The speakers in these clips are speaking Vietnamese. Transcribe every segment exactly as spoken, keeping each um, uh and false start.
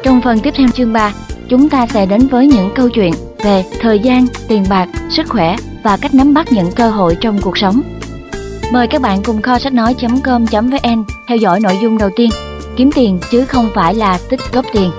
Trong phần tiếp theo chương ba, chúng ta sẽ đến với những câu chuyện về thời gian, tiền bạc, sức khỏe và cách nắm bắt những cơ hội trong cuộc sống. Mời các bạn cùng kho sách nói chấm com chấm vn theo dõi nội dung đầu tiên, kiếm tiền chứ không phải là tích góp tiền.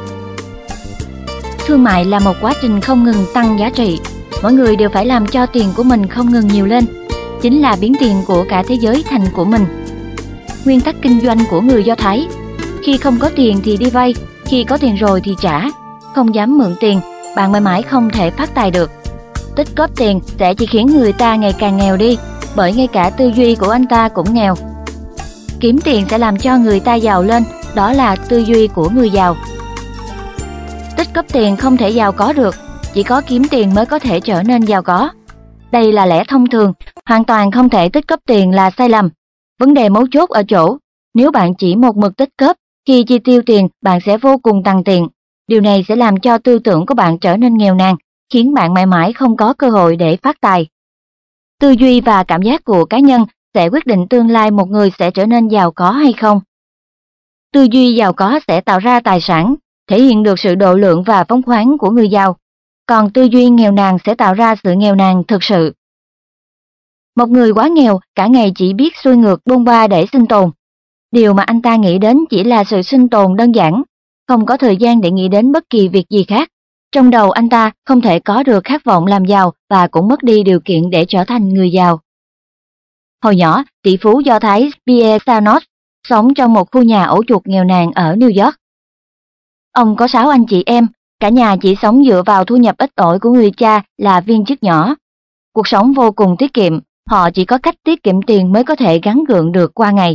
Thương mại là một quá trình không ngừng tăng giá trị. Mỗi người đều phải làm cho tiền của mình không ngừng nhiều lên, chính là biến tiền của cả thế giới thành của mình. Nguyên tắc kinh doanh của người Do Thái: khi không có tiền thì đi vay, khi có tiền rồi thì trả. Không dám mượn tiền, bạn mãi mãi không thể phát tài được. Tích góp tiền sẽ chỉ khiến người ta ngày càng nghèo đi, bởi ngay cả tư duy của anh ta cũng nghèo. Kiếm tiền sẽ làm cho người ta giàu lên, đó là tư duy của người giàu. Tích góp tiền không thể giàu có được, chỉ có kiếm tiền mới có thể trở nên giàu có. Đây là lẽ thông thường, hoàn toàn không thể tích góp tiền là sai lầm. Vấn đề mấu chốt ở chỗ, nếu bạn chỉ một mực tích góp, khi chi tiêu tiền bạn sẽ vô cùng tằn tiện. Điều này sẽ làm cho tư tưởng của bạn trở nên nghèo nàn, khiến bạn mãi mãi không có cơ hội để phát tài. Tư duy và cảm giác của cá nhân sẽ quyết định tương lai một người sẽ trở nên giàu có hay không. Tư duy giàu có sẽ tạo ra tài sản, thể hiện được sự độ lượng và phóng khoáng của người giàu. Còn tư duy nghèo nàn sẽ tạo ra sự nghèo nàn thực sự. Một người quá nghèo, cả ngày chỉ biết xuôi ngược bôn ba để sinh tồn. Điều mà anh ta nghĩ đến chỉ là sự sinh tồn đơn giản, không có thời gian để nghĩ đến bất kỳ việc gì khác. Trong đầu anh ta không thể có được khát vọng làm giàu và cũng mất đi điều kiện để trở thành người giàu. Hồi nhỏ, tỷ phú Do Thái Pierre Sanos sống trong một khu nhà ổ chuột nghèo nàn ở New York. Ông có sáu anh chị em, cả nhà chỉ sống dựa vào thu nhập ít ỏi của người cha là viên chức nhỏ. Cuộc sống vô cùng tiết kiệm, họ chỉ có cách tiết kiệm tiền mới có thể gắng gượng được qua ngày.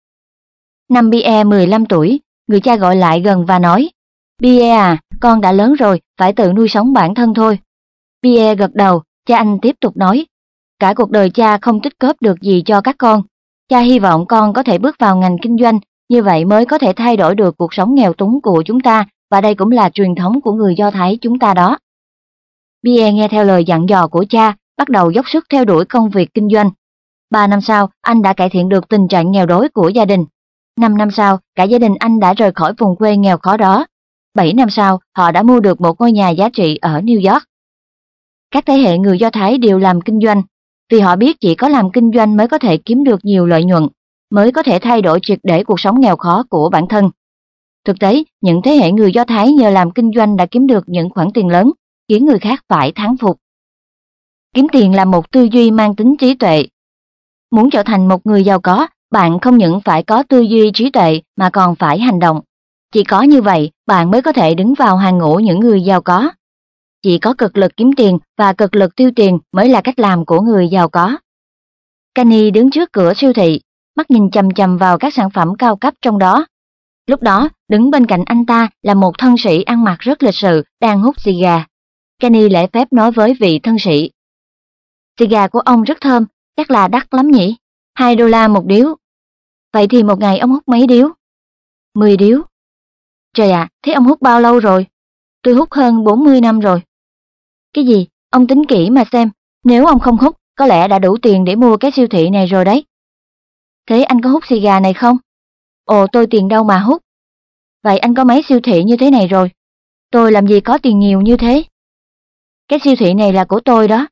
Năm Pierre mười lăm tuổi, người cha gọi lại gần và nói: "Pierre à, con đã lớn rồi, phải tự nuôi sống bản thân thôi." Pierre gật đầu, cha anh tiếp tục nói: "Cả cuộc đời cha không tích góp được gì cho các con. Cha hy vọng con có thể bước vào ngành kinh doanh, như vậy mới có thể thay đổi được cuộc sống nghèo túng của chúng ta, và đây cũng là truyền thống của người Do Thái chúng ta đó." Pierre nghe theo lời dặn dò của cha, bắt đầu dốc sức theo đuổi công việc kinh doanh. Ba năm sau, anh đã cải thiện được tình trạng nghèo đói của gia đình. Năm năm sau, cả gia đình anh đã rời khỏi vùng quê nghèo khó đó. Bảy năm sau, họ đã mua được một ngôi nhà giá trị ở New York. Các thế hệ người Do Thái đều làm kinh doanh, vì họ biết chỉ có làm kinh doanh mới có thể kiếm được nhiều lợi nhuận, mới có thể thay đổi triệt để cuộc sống nghèo khó của bản thân. Thực tế, những thế hệ người Do Thái nhờ làm kinh doanh đã kiếm được những khoản tiền lớn, khiến người khác phải thán phục. Kiếm tiền là một tư duy mang tính trí tuệ. Muốn trở thành một người giàu có, bạn không những phải có tư duy trí tuệ mà còn phải hành động. Chỉ có như vậy, bạn mới có thể đứng vào hàng ngũ những người giàu có. Chỉ có cực lực kiếm tiền và cực lực tiêu tiền mới là cách làm của người giàu có. Kenny đứng trước cửa siêu thị, mắt nhìn chằm chằm vào các sản phẩm cao cấp trong đó. Lúc đó, đứng bên cạnh anh ta là một thân sĩ ăn mặc rất lịch sự đang hút xì gà. Kenny lễ phép nói với vị thân sĩ: "Xì gà của ông rất thơm, chắc là đắt lắm nhỉ? Hai đô la một điếu. Vậy thì một ngày ông hút mấy điếu?" Mười điếu. Trời ạ, thế ông hút bao lâu rồi? Tôi hút hơn bốn mươi năm rồi. Cái gì? Ông tính kỹ mà xem, nếu ông không hút, có lẽ đã đủ tiền để mua cái siêu thị này rồi đấy. Thế anh có hút xì gà này không? Ồ, tôi tiền đâu mà hút. Vậy anh có mấy siêu thị như thế này rồi? Tôi làm gì có tiền nhiều như thế. Cái siêu thị này là của tôi đó.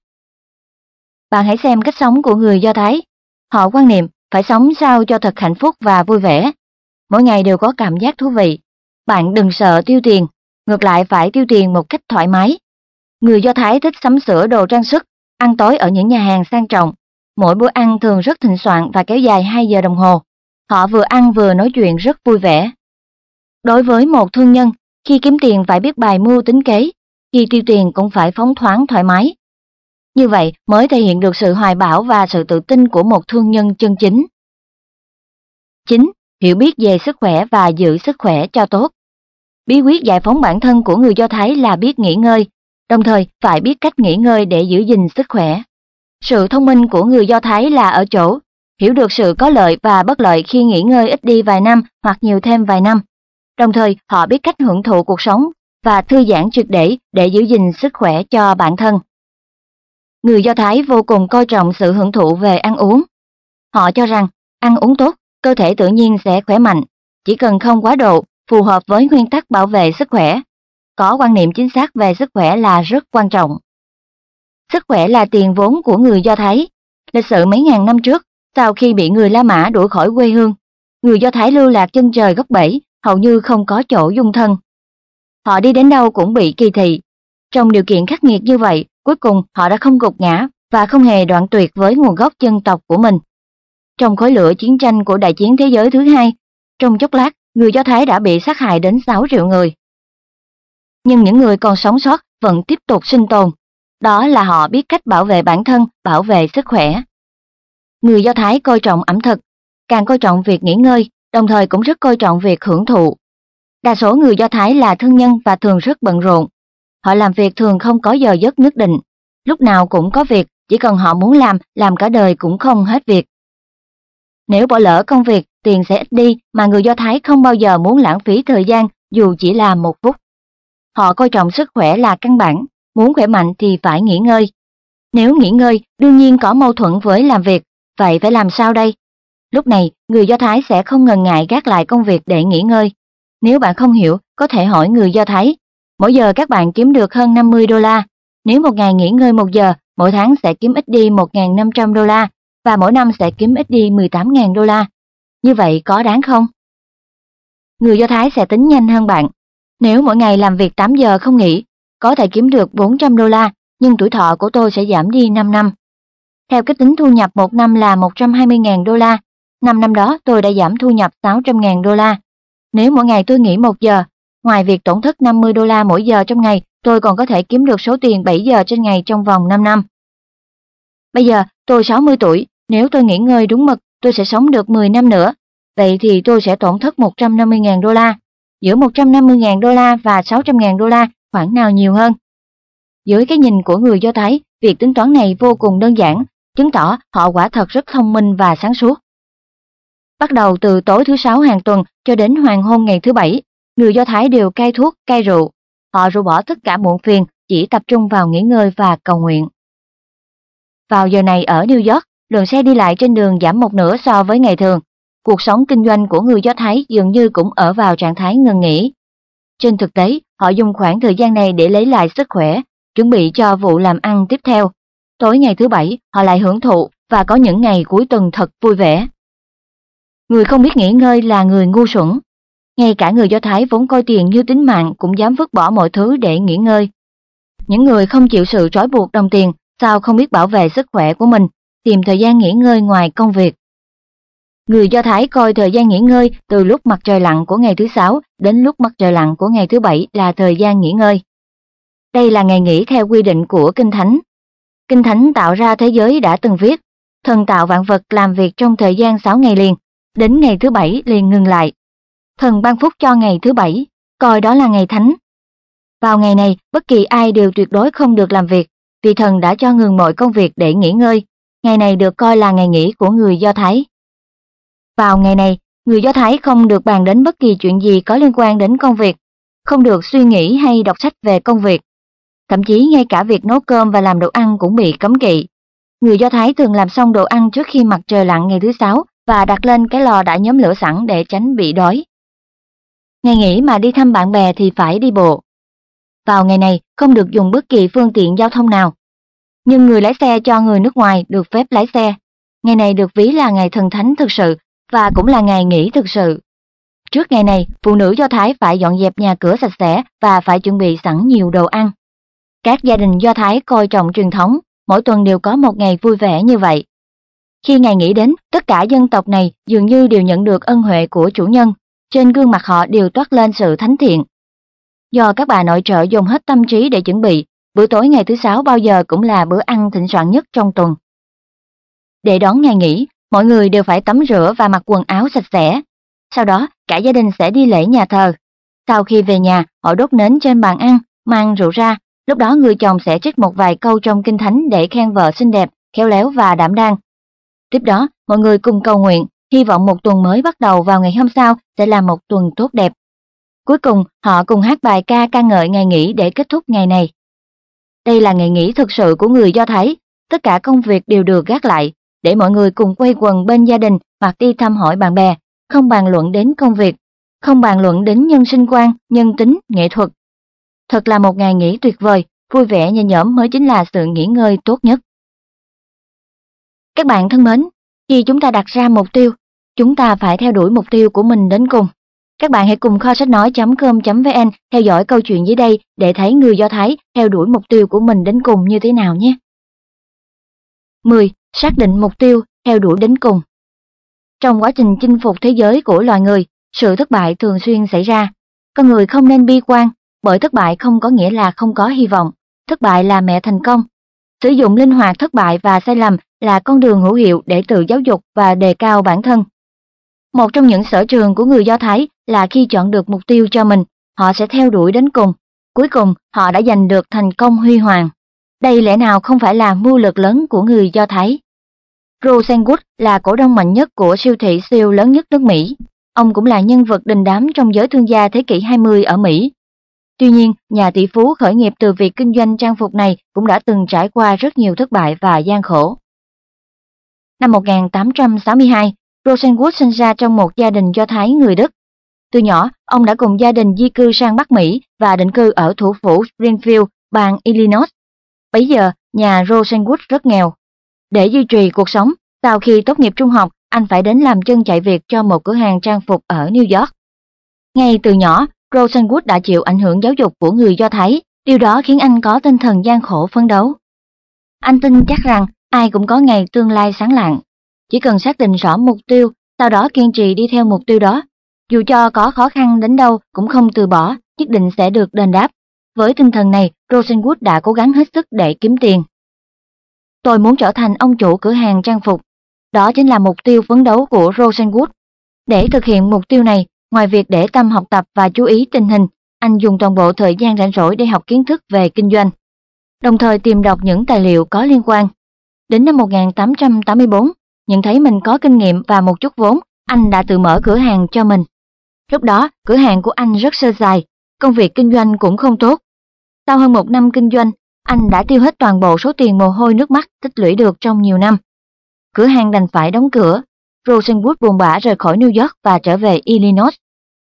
Bạn hãy xem cách sống của người Do Thái. Họ quan niệm phải sống sao cho thật hạnh phúc và vui vẻ. Mỗi ngày đều có cảm giác thú vị. Bạn đừng sợ tiêu tiền, ngược lại phải tiêu tiền một cách thoải mái. Người Do Thái thích sắm sửa đồ trang sức, ăn tối ở những nhà hàng sang trọng. Mỗi bữa ăn thường rất thịnh soạn và kéo dài hai giờ đồng hồ. Họ vừa ăn vừa nói chuyện rất vui vẻ. Đối với một thương nhân, khi kiếm tiền phải biết bài mưu tính kế, khi tiêu tiền cũng phải phóng thoáng thoải mái. Như vậy mới thể hiện được sự hoài bão và sự tự tin của một thương nhân chân chính. Chín. Hiểu biết về sức khỏe và giữ sức khỏe cho tốt. Bí quyết giải phóng bản thân của người Do Thái là biết nghỉ ngơi, đồng thời phải biết cách nghỉ ngơi để giữ gìn sức khỏe. Sự thông minh của người Do Thái là ở chỗ hiểu được sự có lợi và bất lợi khi nghỉ ngơi ít đi vài năm hoặc nhiều thêm vài năm. Đồng thời họ biết cách hưởng thụ cuộc sống và thư giãn triệt để để giữ gìn sức khỏe cho bản thân. Người Do Thái vô cùng coi trọng sự hưởng thụ về ăn uống. Họ cho rằng ăn uống tốt, cơ thể tự nhiên sẽ khỏe mạnh, chỉ cần không quá độ, phù hợp với nguyên tắc bảo vệ sức khỏe. Có quan niệm chính xác về sức khỏe là rất quan trọng. Sức khỏe là tiền vốn của người Do Thái. Lịch sử mấy ngàn năm trước, sau khi bị người La Mã đuổi khỏi quê hương, người Do Thái lưu lạc chân trời góc bể, hầu như không có chỗ dung thân. Họ đi đến đâu cũng bị kỳ thị. Trong điều kiện khắc nghiệt như vậy, cuối cùng họ đã không gục ngã và không hề đoạn tuyệt với nguồn gốc dân tộc của mình. Trong khói lửa chiến tranh của Đại chiến Thế giới thứ hai, trong chốc lát, người Do Thái đã bị sát hại đến sáu triệu người. Nhưng những người còn sống sót vẫn tiếp tục sinh tồn. Đó là họ biết cách bảo vệ bản thân, bảo vệ sức khỏe. Người Do Thái coi trọng ẩm thực, càng coi trọng việc nghỉ ngơi, đồng thời cũng rất coi trọng việc hưởng thụ. Đa số người Do Thái là thương nhân và thường rất bận rộn. Họ làm việc thường không có giờ giấc nhất định, lúc nào cũng có việc, chỉ cần họ muốn làm, làm cả đời cũng không hết việc. Nếu bỏ lỡ công việc, tiền sẽ ít đi, mà người Do Thái không bao giờ muốn lãng phí thời gian dù chỉ là một phút. Họ coi trọng sức khỏe là căn bản, muốn khỏe mạnh thì phải nghỉ ngơi. Nếu nghỉ ngơi, đương nhiên có mâu thuẫn với làm việc, vậy phải làm sao đây? Lúc này, người Do Thái sẽ không ngần ngại gác lại công việc để nghỉ ngơi. Nếu bạn không hiểu, có thể hỏi người Do Thái. Mỗi giờ các bạn kiếm được hơn năm mươi đô la. Nếu một ngày nghỉ ngơi một giờ, mỗi tháng sẽ kiếm ít đi một nghìn năm trăm đô la, và mỗi năm sẽ kiếm ít đi mười tám nghìn đô la. Như vậy có đáng không? Người Do Thái sẽ tính nhanh hơn bạn. Nếu mỗi ngày làm việc tám giờ không nghỉ, có thể kiếm được bốn trăm đô la, nhưng tuổi thọ của tôi sẽ giảm đi năm năm. Theo cách tính thu nhập một năm là một trăm hai mươi nghìn đô la, năm năm đó tôi đã giảm thu nhập sáu trăm nghìn đô la. Nếu mỗi ngày tôi nghỉ một giờ, ngoài việc tổn thất năm mươi đô la mỗi giờ trong ngày, tôi còn có thể kiếm được số tiền bảy giờ trên ngày trong vòng năm năm. Bây giờ tôi sáu mươi tuổi, nếu tôi nghỉ ngơi đúng mực, tôi sẽ sống được mười năm nữa. Vậy thì tôi sẽ tổn thất một trăm năm mươi nghìn đô la. Giữa một trăm năm mươi nghìn đô la và sáu trăm nghìn đô la, khoản nào nhiều hơn? Dưới cái nhìn của người Do Thái, việc tính toán này vô cùng đơn giản, chứng tỏ họ quả thật rất thông minh và sáng suốt. Bắt đầu từ tối thứ sáu hàng tuần cho đến hoàng hôn ngày thứ bảy, người Do Thái đều cai thuốc, cai rượu. Họ rũ bỏ tất cả muộn phiền, chỉ tập trung vào nghỉ ngơi và cầu nguyện. Vào giờ này ở New York, lượng xe đi lại trên đường giảm một nửa so với ngày thường. Cuộc sống kinh doanh của người Do Thái dường như cũng ở vào trạng thái ngừng nghỉ. Trên thực tế, họ dùng khoảng thời gian này để lấy lại sức khỏe, chuẩn bị cho vụ làm ăn tiếp theo. Tối ngày thứ bảy, họ lại hưởng thụ và có những ngày cuối tuần thật vui vẻ. Người không biết nghỉ ngơi là người ngu xuẩn. Ngay cả người Do Thái vốn coi tiền như tính mạng cũng dám vứt bỏ mọi thứ để nghỉ ngơi. Những người không chịu sự trói buộc đồng tiền, sao không biết bảo vệ sức khỏe của mình, tìm thời gian nghỉ ngơi ngoài công việc. Người Do Thái coi thời gian nghỉ ngơi từ lúc mặt trời lặn của ngày thứ sáu đến lúc mặt trời lặn của ngày thứ bảy là thời gian nghỉ ngơi. Đây là ngày nghỉ theo quy định của Kinh Thánh. Kinh Thánh tạo ra thế giới đã từng viết, thần tạo vạn vật làm việc trong thời gian sáu ngày liền, đến ngày thứ bảy liền ngừng lại. Thần ban phúc cho ngày thứ bảy, coi đó là ngày thánh. Vào ngày này, bất kỳ ai đều tuyệt đối không được làm việc, vì thần đã cho ngừng mọi công việc để nghỉ ngơi. Ngày này được coi là ngày nghỉ của người Do Thái. Vào ngày này, người Do Thái không được bàn đến bất kỳ chuyện gì có liên quan đến công việc, không được suy nghĩ hay đọc sách về công việc. Thậm chí ngay cả việc nấu cơm và làm đồ ăn cũng bị cấm kỵ. Người Do Thái thường làm xong đồ ăn trước khi mặt trời lặn ngày thứ sáu và đặt lên cái lò đã nhóm lửa sẵn để tránh bị đói. Ngày nghỉ mà đi thăm bạn bè thì phải đi bộ. Vào ngày này không được dùng bất kỳ phương tiện giao thông nào. Nhưng người lái xe cho người nước ngoài được phép lái xe. Ngày này được ví là ngày thần thánh thực sự và cũng là ngày nghỉ thực sự. Trước ngày này, phụ nữ Do Thái phải dọn dẹp nhà cửa sạch sẽ và phải chuẩn bị sẵn nhiều đồ ăn. Các gia đình Do Thái coi trọng truyền thống, mỗi tuần đều có một ngày vui vẻ như vậy. Khi ngày nghỉ đến, tất cả dân tộc này dường như đều nhận được ân huệ của chủ nhân, trên gương mặt họ đều toát lên sự thánh thiện. Do các bà nội trợ dùng hết tâm trí để chuẩn bị, bữa tối ngày thứ sáu bao giờ cũng là bữa ăn thịnh soạn nhất trong tuần. Để đón ngày nghỉ, mọi người đều phải tắm rửa và mặc quần áo sạch sẽ. Sau đó, cả gia đình sẽ đi lễ nhà thờ. Sau khi về nhà, họ đốt nến trên bàn ăn, mang rượu ra. Lúc đó người chồng sẽ trích một vài câu trong Kinh Thánh để khen vợ xinh đẹp, khéo léo và đảm đang. Tiếp đó, mọi người cùng cầu nguyện, hy vọng một tuần mới bắt đầu vào ngày hôm sau sẽ là một tuần tốt đẹp. Cuối cùng, họ cùng hát bài ca ca ngợi ngày nghỉ để kết thúc ngày này. Đây là ngày nghỉ thực sự của người Do Thái, tất cả công việc đều được gác lại, để mọi người cùng quây quần bên gia đình hoặc đi thăm hỏi bạn bè, không bàn luận đến công việc. không bàn luận đến nhân sinh quan, nhân tính, nghệ thuật. Thật là một ngày nghỉ tuyệt vời, vui vẻ nhẹ nhõm mới chính là sự nghỉ ngơi tốt nhất. Các bạn thân mến, khi chúng ta đặt ra mục tiêu, chúng ta phải theo đuổi mục tiêu của mình đến cùng. Các bạn hãy cùng kho sách nói chấm com chấm vn theo dõi câu chuyện dưới đây để thấy người Do Thái theo đuổi mục tiêu của mình đến cùng như thế nào nhé. mười. Xác định mục tiêu, theo đuổi đến cùng. Trong quá trình chinh phục thế giới của loài người, sự thất bại thường xuyên xảy ra. Con người không nên bi quan, bởi thất bại không có nghĩa là không có hy vọng. Thất bại là mẹ thành công. Sử dụng linh hoạt thất bại và sai lầm là con đường hữu hiệu để tự giáo dục và đề cao bản thân. Một trong những sở trường của người Do Thái là khi chọn được mục tiêu cho mình, họ sẽ theo đuổi đến cùng. Cuối cùng, họ đã giành được thành công huy hoàng. Đây lẽ nào không phải là mưu lược lớn của người Do Thái? Rosenwood là cổ đông mạnh nhất của siêu thị siêu lớn nhất nước Mỹ. Ông cũng là nhân vật đình đám trong giới thương gia thế kỷ hai mươi ở Mỹ. Tuy nhiên, nhà tỷ phú khởi nghiệp từ việc kinh doanh trang phục này cũng đã từng trải qua rất nhiều thất bại và gian khổ. Năm một nghìn tám trăm sáu mươi hai, Rosenwood sinh ra trong một gia đình Do Thái người Đức. Từ nhỏ, ông đã cùng gia đình di cư sang Bắc Mỹ và định cư ở thủ phủ Springfield, bang Illinois. Bấy giờ, nhà Rosenwood rất nghèo. Để duy trì cuộc sống, sau khi tốt nghiệp trung học, anh phải đến làm chân chạy việc cho một cửa hàng trang phục ở New York. Ngay từ nhỏ, Rosenwood đã chịu ảnh hưởng giáo dục của người Do Thái, điều đó khiến anh có tinh thần gian khổ phấn đấu. Anh tin chắc rằng ai cũng có ngày tương lai sáng lạng. Chỉ cần xác định rõ mục tiêu, sau đó kiên trì đi theo mục tiêu đó. Dù cho có khó khăn đến đâu cũng không từ bỏ, nhất định sẽ được đền đáp. Với tinh thần này, Rosenwood đã cố gắng hết sức để kiếm tiền. Tôi muốn trở thành ông chủ cửa hàng trang phục. Đó chính là mục tiêu phấn đấu của Rosenwood. Để thực hiện mục tiêu này, ngoài việc để tâm học tập và chú ý tình hình, anh dùng toàn bộ thời gian rảnh rỗi để học kiến thức về kinh doanh, đồng thời tìm đọc những tài liệu có liên quan. Đến năm một nghìn tám trăm tám mươi tư, nhận thấy mình có kinh nghiệm và một chút vốn, anh đã tự mở cửa hàng cho mình. Lúc đó, cửa hàng của anh rất sơ sài, công việc kinh doanh cũng không tốt. Sau hơn một năm kinh doanh, anh đã tiêu hết toàn bộ số tiền mồ hôi nước mắt tích lũy được trong nhiều năm. Cửa hàng đành phải đóng cửa. Rosenwood buồn bã rời khỏi New York và trở về Illinois.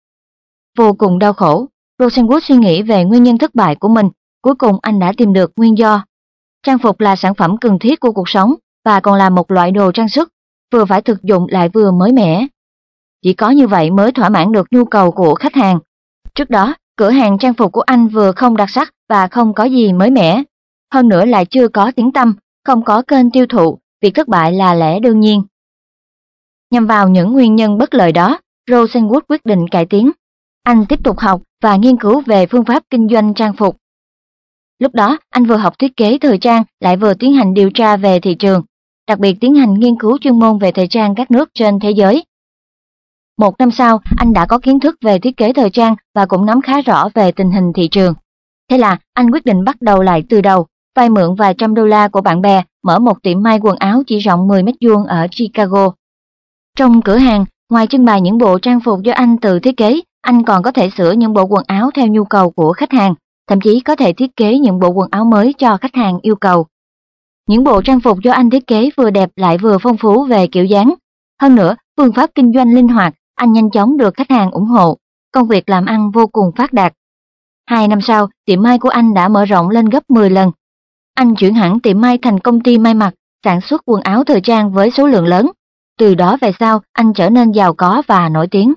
Vô cùng đau khổ, Rosenwood suy nghĩ về nguyên nhân thất bại của mình. Cuối cùng anh đã tìm được nguyên do. Trang phục là sản phẩm cần thiết của cuộc sống và còn là một loại đồ trang sức, vừa phải thực dụng lại vừa mới mẻ. Chỉ có như vậy mới thỏa mãn được nhu cầu của khách hàng. Trước đó, cửa hàng trang phục của anh vừa không đặc sắc và không có gì mới mẻ. Hơn nữa lại chưa có tiếng tăm, không có kênh tiêu thụ, việc thất bại là lẽ đương nhiên. Nhằm vào những nguyên nhân bất lợi đó, Rosenwood quyết định cải tiến. Anh tiếp tục học và nghiên cứu về phương pháp kinh doanh trang phục. Lúc đó, anh vừa học thiết kế thời trang lại vừa tiến hành điều tra về thị trường, đặc biệt tiến hành nghiên cứu chuyên môn về thời trang các nước trên thế giới. Một năm sau, anh đã có kiến thức về thiết kế thời trang và cũng nắm khá rõ về tình hình thị trường. Thế là anh quyết định bắt đầu lại từ đầu, vay mượn vài trăm đô la của bạn bè, mở một tiệm may quần áo chỉ rộng mười mét vuông ở Chicago. Trong cửa hàng, ngoài trưng bày những bộ trang phục do anh tự thiết kế, anh còn có thể sửa những bộ quần áo theo nhu cầu của khách hàng, thậm chí có thể thiết kế những bộ quần áo mới cho khách hàng yêu cầu. Những bộ trang phục do anh thiết kế vừa đẹp lại vừa phong phú về kiểu dáng. Hơn nữa, phương pháp kinh doanh linh hoạt, anh nhanh chóng được khách hàng ủng hộ, công việc làm ăn vô cùng phát đạt. Hai năm sau, tiệm may của anh đã mở rộng lên gấp mười lần. Anh chuyển hẳn tiệm may thành công ty may mặc, sản xuất quần áo thời trang với số lượng lớn. Từ đó về sau, anh trở nên giàu có và nổi tiếng.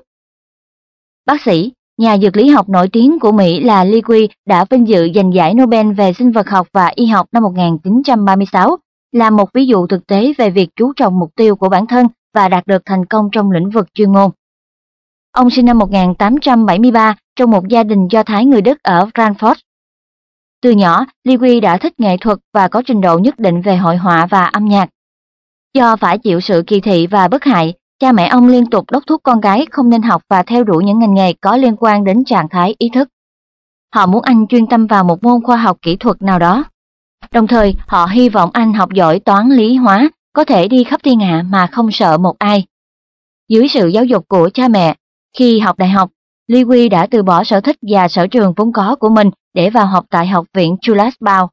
Bác sĩ, nhà dược lý học nổi tiếng của Mỹ là Lewis đã vinh dự giành giải Nobel về sinh vật học và y học năm một nghìn chín trăm ba mươi sáu, là một ví dụ thực tế về việc chú trọng mục tiêu của bản thân và đạt được thành công trong lĩnh vực chuyên môn. Ông sinh năm một nghìn tám trăm bảy mươi ba trong một gia đình Do Thái người Đức ở Frankfurt. Từ nhỏ, Lewis đã thích nghệ thuật và có trình độ nhất định về hội họa và âm nhạc. Do phải chịu sự kỳ thị và bức hại, cha mẹ ông liên tục đốc thúc con gái không nên học và theo đuổi những ngành nghề có liên quan đến trạng thái ý thức. Họ muốn anh chuyên tâm vào một môn khoa học kỹ thuật nào đó. Đồng thời, họ hy vọng anh học giỏi toán lý hóa, có thể đi khắp thiên hạ mà không sợ một ai. Dưới sự giáo dục của cha mẹ, khi học đại học, Lewis đã từ bỏ sở thích và sở trường vốn có của mình để vào học tại Học viện Julius Baer.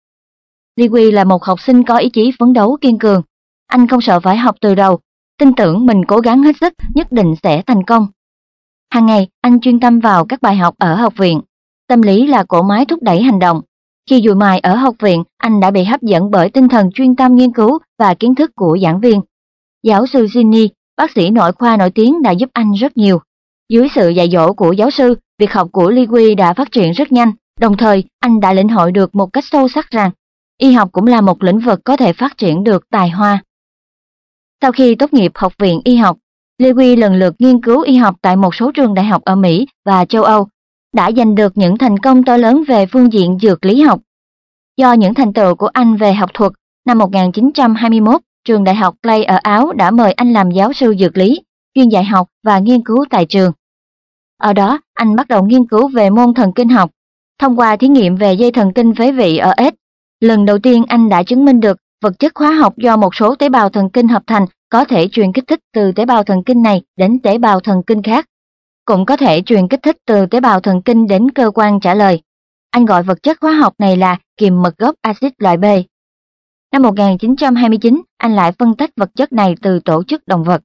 Lewis là một học sinh có ý chí phấn đấu kiên cường. Anh không sợ phải học từ đầu, tin tưởng mình cố gắng hết sức nhất định sẽ thành công. Hàng ngày, anh chuyên tâm vào các bài học ở học viện. Tâm lý là cỗ máy thúc đẩy hành động. Khi dùi mài ở học viện, anh đã bị hấp dẫn bởi tinh thần chuyên tâm nghiên cứu và kiến thức của giảng viên. Giáo sư Ginny, bác sĩ nội khoa nổi tiếng đã giúp anh rất nhiều. Dưới sự dạy dỗ của giáo sư, việc học của Lewis đã phát triển rất nhanh, đồng thời anh đã lĩnh hội được một cách sâu sắc rằng y học cũng là một lĩnh vực có thể phát triển được tài hoa. Sau khi tốt nghiệp học viện y học, Lewis lần lượt nghiên cứu y học tại một số trường đại học ở Mỹ và châu Âu, đã giành được những thành công to lớn về phương diện dược lý học. Do những thành tựu của anh về học thuật, năm một nghìn chín trăm hai mươi mốt, trường đại học Clay ở Áo đã mời anh làm giáo sư dược lý, chuyên dạy học và nghiên cứu tại trường. Ở đó, anh bắt đầu nghiên cứu về môn thần kinh học. Thông qua thí nghiệm về dây thần kinh phế vị ở ếch, lần đầu tiên anh đã chứng minh được vật chất hóa học do một số tế bào thần kinh hợp thành có thể truyền kích thích từ tế bào thần kinh này đến tế bào thần kinh khác, cũng có thể truyền kích thích từ tế bào thần kinh đến cơ quan trả lời. Anh gọi vật chất hóa học này là kiềm mật gốc axit loại B. Năm một nghìn chín trăm hai mươi chín, anh lại phân tách vật chất này từ tổ chức động vật.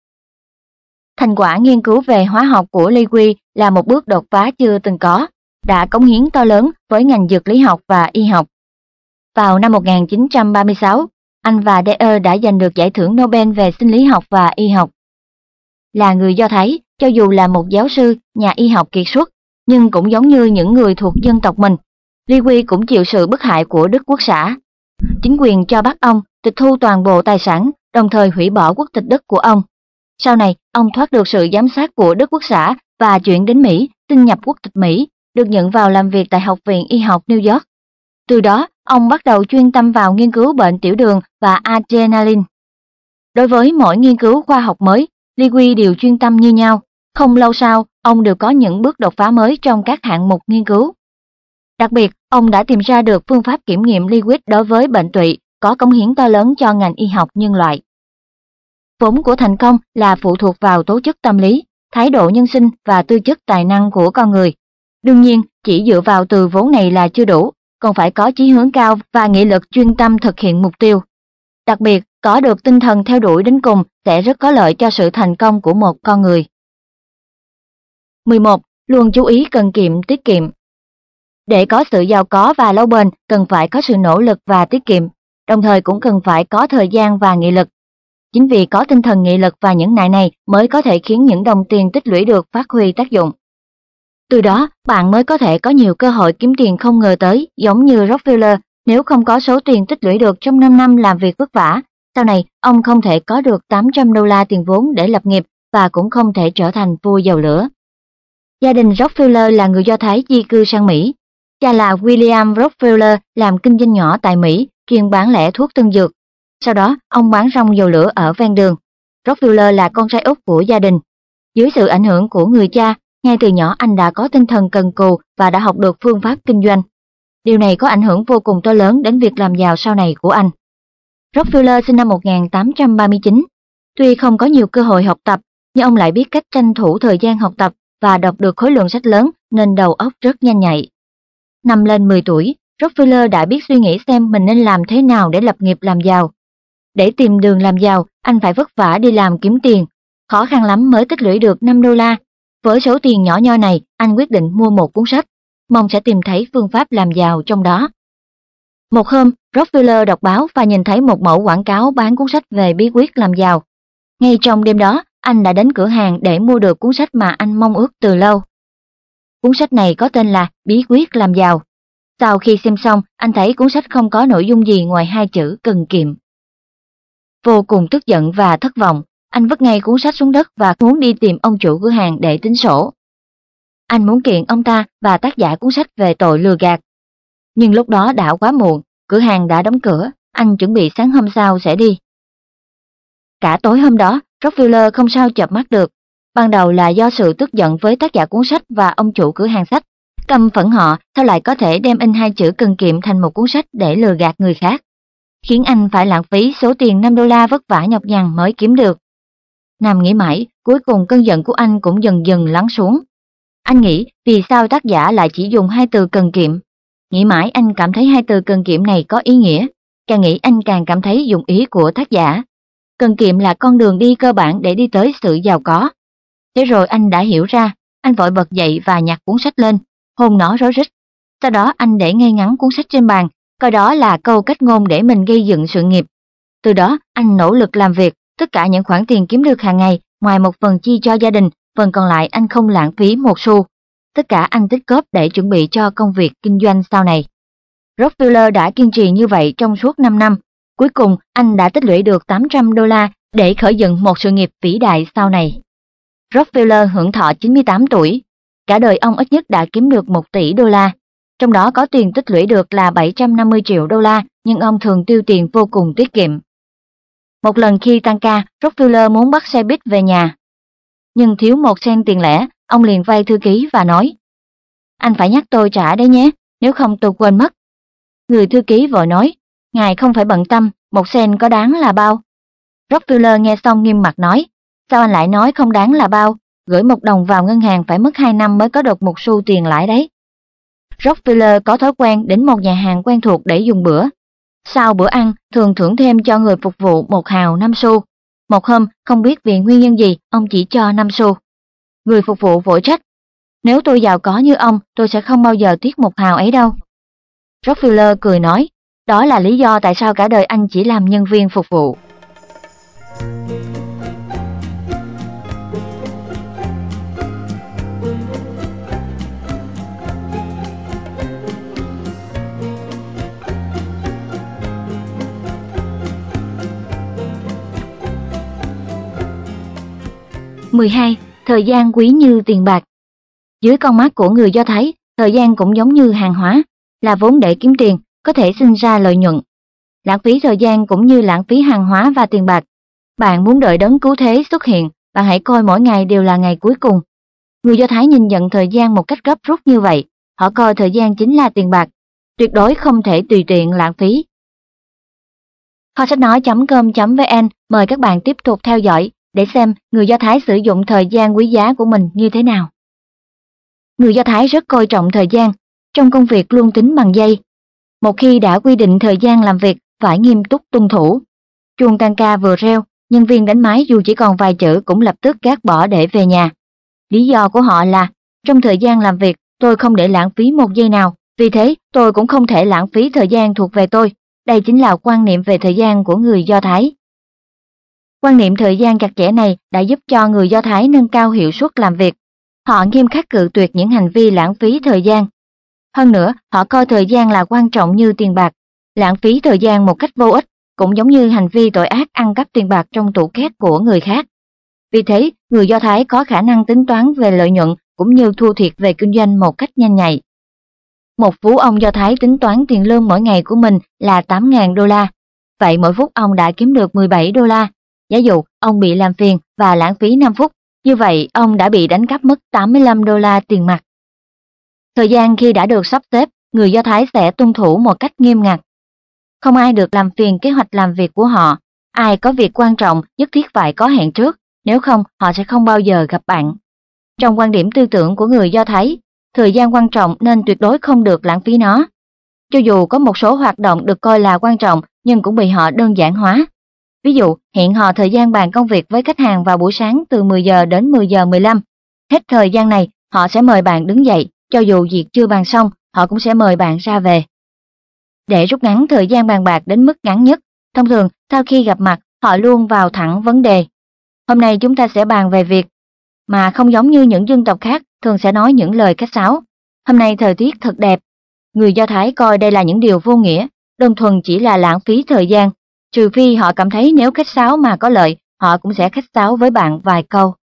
Thành quả nghiên cứu về hóa học của Lewis là một bước đột phá chưa từng có, đã cống hiến to lớn với ngành dược lý học và y học. Vào năm một nghìn chín trăm ba mươi sáu, anh và Deer đã giành được giải thưởng Nobel về sinh lý học và y học. Là người Do Thái, cho dù là một giáo sư, nhà y học kiệt xuất, nhưng cũng giống như những người thuộc dân tộc mình, Lewis cũng chịu sự bức hại của Đức Quốc xã. Chính quyền cho bắt ông tịch thu toàn bộ tài sản, đồng thời hủy bỏ quốc tịch Đức của ông. Sau này, ông thoát được sự giám sát của Đức Quốc xã và chuyển đến Mỹ, xin nhập quốc tịch Mỹ, được nhận vào làm việc tại Học viện Y học New York. Từ đó, ông bắt đầu chuyên tâm vào nghiên cứu bệnh tiểu đường và adrenaline. Đối với mỗi nghiên cứu khoa học mới, Lewis đều chuyên tâm như nhau. Không lâu sau, ông đều có những bước đột phá mới trong các hạng mục nghiên cứu. Đặc biệt, ông đã tìm ra được phương pháp kiểm nghiệm Lewis đối với bệnh tụy, có cống hiến to lớn cho ngành y học nhân loại. Vốn của thành công là phụ thuộc vào tố chất tâm lý, thái độ nhân sinh và tư chất tài năng của con người. Đương nhiên, chỉ dựa vào từ vốn này là chưa đủ, còn phải có chí hướng cao và nghị lực chuyên tâm thực hiện mục tiêu. Đặc biệt, có được tinh thần theo đuổi đến cùng sẽ rất có lợi cho sự thành công của một con người. mười một. Luôn chú ý cần kiệm tiết kiệm. Để có sự giàu có và lâu bền, cần phải có sự nỗ lực và tiết kiệm, đồng thời cũng cần phải có thời gian và nghị lực. Chính vì có tinh thần nghị lực và nhẫn nại này mới có thể khiến những đồng tiền tích lũy được phát huy tác dụng. Từ đó, bạn mới có thể có nhiều cơ hội kiếm tiền không ngờ tới, giống như Rockefeller. Nếu không có số tiền tích lũy được trong năm năm làm việc vất vả, sau này ông không thể có được tám trăm đô la tiền vốn để lập nghiệp và cũng không thể trở thành vua dầu lửa. Gia đình Rockefeller là người Do Thái di cư sang Mỹ. Cha là William Rockefeller làm kinh doanh nhỏ tại Mỹ, chuyên bán lẻ thuốc tân dược. Sau đó, ông bán rong dầu lửa ở ven đường. Rockefeller là con trai út của gia đình. Dưới sự ảnh hưởng của người cha, ngay từ nhỏ anh đã có tinh thần cần cù và đã học được phương pháp kinh doanh. Điều này có ảnh hưởng vô cùng to lớn đến việc làm giàu sau này của anh. Rockefeller sinh năm một nghìn tám trăm ba mươi chín. Tuy không có nhiều cơ hội học tập, nhưng ông lại biết cách tranh thủ thời gian học tập và đọc được khối lượng sách lớn nên đầu óc rất nhanh nhạy. Năm lên mười tuổi, Rockefeller đã biết suy nghĩ xem mình nên làm thế nào để lập nghiệp làm giàu. Để tìm đường làm giàu, anh phải vất vả đi làm kiếm tiền, khó khăn lắm mới tích lũy được năm đô la. Với số tiền nhỏ nhoi này, anh quyết định mua một cuốn sách, mong sẽ tìm thấy phương pháp làm giàu trong đó. Một hôm, Rockefeller đọc báo và nhìn thấy một mẫu quảng cáo bán cuốn sách về bí quyết làm giàu. Ngay trong đêm đó, anh đã đến cửa hàng để mua được cuốn sách mà anh mong ước từ lâu. Cuốn sách này có tên là Bí quyết làm giàu. Sau khi xem xong, anh thấy cuốn sách không có nội dung gì ngoài hai chữ cần kiệm. Vô cùng tức giận và thất vọng, anh vứt ngay cuốn sách xuống đất và muốn đi tìm ông chủ cửa hàng để tính sổ. Anh muốn kiện ông ta và tác giả cuốn sách về tội lừa gạt. Nhưng lúc đó đã quá muộn, cửa hàng đã đóng cửa, anh chuẩn bị sáng hôm sau sẽ đi. Cả tối hôm đó, Rockefeller không sao chợp mắt được. Ban đầu là do sự tức giận với tác giả cuốn sách và ông chủ cửa hàng sách. Căm phẫn họ sao lại có thể đem in hai chữ cần kiệm thành một cuốn sách để lừa gạt người khác, khiến anh phải lãng phí số tiền năm đô la vất vả nhọc nhằn mới kiếm được. Nằm nghĩ mãi, cuối cùng cơn giận của anh cũng dần dần lắng xuống. Anh nghĩ vì sao tác giả lại chỉ dùng hai từ cần kiệm. Nghĩ mãi anh cảm thấy hai từ cần kiệm này có ý nghĩa, càng nghĩ anh càng cảm thấy dụng ý của tác giả. Cần kiệm là con đường đi cơ bản để đi tới sự giàu có. Thế rồi anh đã hiểu ra, anh vội bật dậy và nhặt cuốn sách lên, hôn nó rối rít. Sau đó anh để ngay ngắn cuốn sách trên bàn, coi đó là câu kết ngôn để mình gây dựng sự nghiệp. Từ đó, anh nỗ lực làm việc, tất cả những khoản tiền kiếm được hàng ngày, ngoài một phần chi cho gia đình, phần còn lại anh không lãng phí một xu. Tất cả anh tích góp để chuẩn bị cho công việc kinh doanh sau này. Rockefeller đã kiên trì như vậy trong suốt năm năm. Cuối cùng, anh đã tích lũy được tám trăm đô la để khởi dựng một sự nghiệp vĩ đại sau này. Rockefeller hưởng thọ chín mươi tám tuổi. Cả đời ông ít nhất đã kiếm được một tỷ đô la. Trong đó có tiền tích lũy được là bảy trăm năm mươi triệu đô la, nhưng ông thường tiêu tiền vô cùng tiết kiệm. Một lần khi tăng ca, Rockefeller muốn bắt xe buýt về nhà. Nhưng thiếu một sen tiền lẻ, ông liền vay thư ký và nói: "Anh phải nhắc tôi trả đấy nhé, nếu không tôi quên mất." Người thư ký vội nói: "Ngài không phải bận tâm, một sen có đáng là bao?" Rockefeller nghe xong nghiêm mặt nói: "Sao anh lại nói không đáng là bao? Gửi một đồng vào ngân hàng phải mất hai năm mới có được một xu tiền lãi đấy." Rockefeller có thói quen đến một nhà hàng quen thuộc để dùng bữa. Sau bữa ăn, thường thưởng thêm cho người phục vụ một hào năm xu. Một hôm, không biết vì nguyên nhân gì, ông chỉ cho năm xu. Người phục vụ vội trách: "Nếu tôi giàu có như ông, tôi sẽ không bao giờ tiếc một hào ấy đâu." Rockefeller cười nói: "Đó là lý do tại sao cả đời anh chỉ làm nhân viên phục vụ." mười hai. Thời gian quý như tiền bạc. Dưới con mắt của người Do Thái, thời gian cũng giống như hàng hóa, là vốn để kiếm tiền, có thể sinh ra lợi nhuận. Lãng phí thời gian cũng như lãng phí hàng hóa và tiền bạc. Bạn muốn đợi đấng cứu thế xuất hiện, bạn hãy coi mỗi ngày đều là ngày cuối cùng. Người Do Thái nhìn nhận thời gian một cách gấp rút như vậy, họ coi thời gian chính là tiền bạc, tuyệt đối không thể tùy tiện lãng phí. Kho sách nói chấm com chấm vn mời các bạn tiếp tục theo dõi để xem người Do Thái sử dụng thời gian quý giá của mình như thế nào. Người Do Thái rất coi trọng thời gian, trong công việc luôn tính bằng giây. Một khi đã quy định thời gian làm việc, phải nghiêm túc tuân thủ. Chuông tăng ca vừa reo, nhân viên đánh máy dù chỉ còn vài chữ cũng lập tức gác bỏ để về nhà. Lý do của họ là: "Trong thời gian làm việc, tôi không để lãng phí một giây nào, vì thế tôi cũng không thể lãng phí thời gian thuộc về tôi." Đây chính là quan niệm về thời gian của người Do Thái. Quan niệm thời gian chặt chẽ này đã giúp cho người Do Thái nâng cao hiệu suất làm việc. Họ nghiêm khắc cự tuyệt những hành vi lãng phí thời gian. Hơn nữa, họ coi thời gian là quan trọng như tiền bạc. Lãng phí thời gian một cách vô ích cũng giống như hành vi tội ác ăn cắp tiền bạc trong tủ két của người khác. Vì thế, người Do Thái có khả năng tính toán về lợi nhuận cũng như thua thiệt về kinh doanh một cách nhanh nhạy. Một phú ông Do Thái tính toán tiền lương mỗi ngày của mình là tám nghìn đô la. Vậy mỗi phút ông đã kiếm được mười bảy đô la. Giả dụ ông bị làm phiền và lãng phí năm phút, như vậy ông đã bị đánh cắp mất tám mươi lăm đô la tiền mặt. Thời gian khi đã được sắp xếp, người Do Thái sẽ tuân thủ một cách nghiêm ngặt. Không ai được làm phiền kế hoạch làm việc của họ. Ai có việc quan trọng nhất thiết phải có hẹn trước, nếu không họ sẽ không bao giờ gặp bạn. Trong quan điểm tư tưởng của người Do Thái, thời gian quan trọng nên tuyệt đối không được lãng phí nó. Cho dù có một số hoạt động được coi là quan trọng nhưng cũng bị họ đơn giản hóa. Ví dụ, hẹn hò thời gian bàn công việc với khách hàng vào buổi sáng từ mười giờ đến mười giờ mười lăm. Hết thời gian này, họ sẽ mời bạn đứng dậy, cho dù việc chưa bàn xong, họ cũng sẽ mời bạn ra về. Để rút ngắn thời gian bàn bạc đến mức ngắn nhất, thông thường sau khi gặp mặt, họ luôn vào thẳng vấn đề. Hôm nay chúng ta sẽ bàn về việc, mà không giống như những dân tộc khác thường sẽ nói những lời khách sáo. Hôm nay thời tiết thật đẹp. Người Do Thái coi đây là những điều vô nghĩa, đơn thuần chỉ là lãng phí thời gian, trừ phi họ cảm thấy nếu khách sáo mà có lợi, họ cũng sẽ khách sáo với bạn vài câu.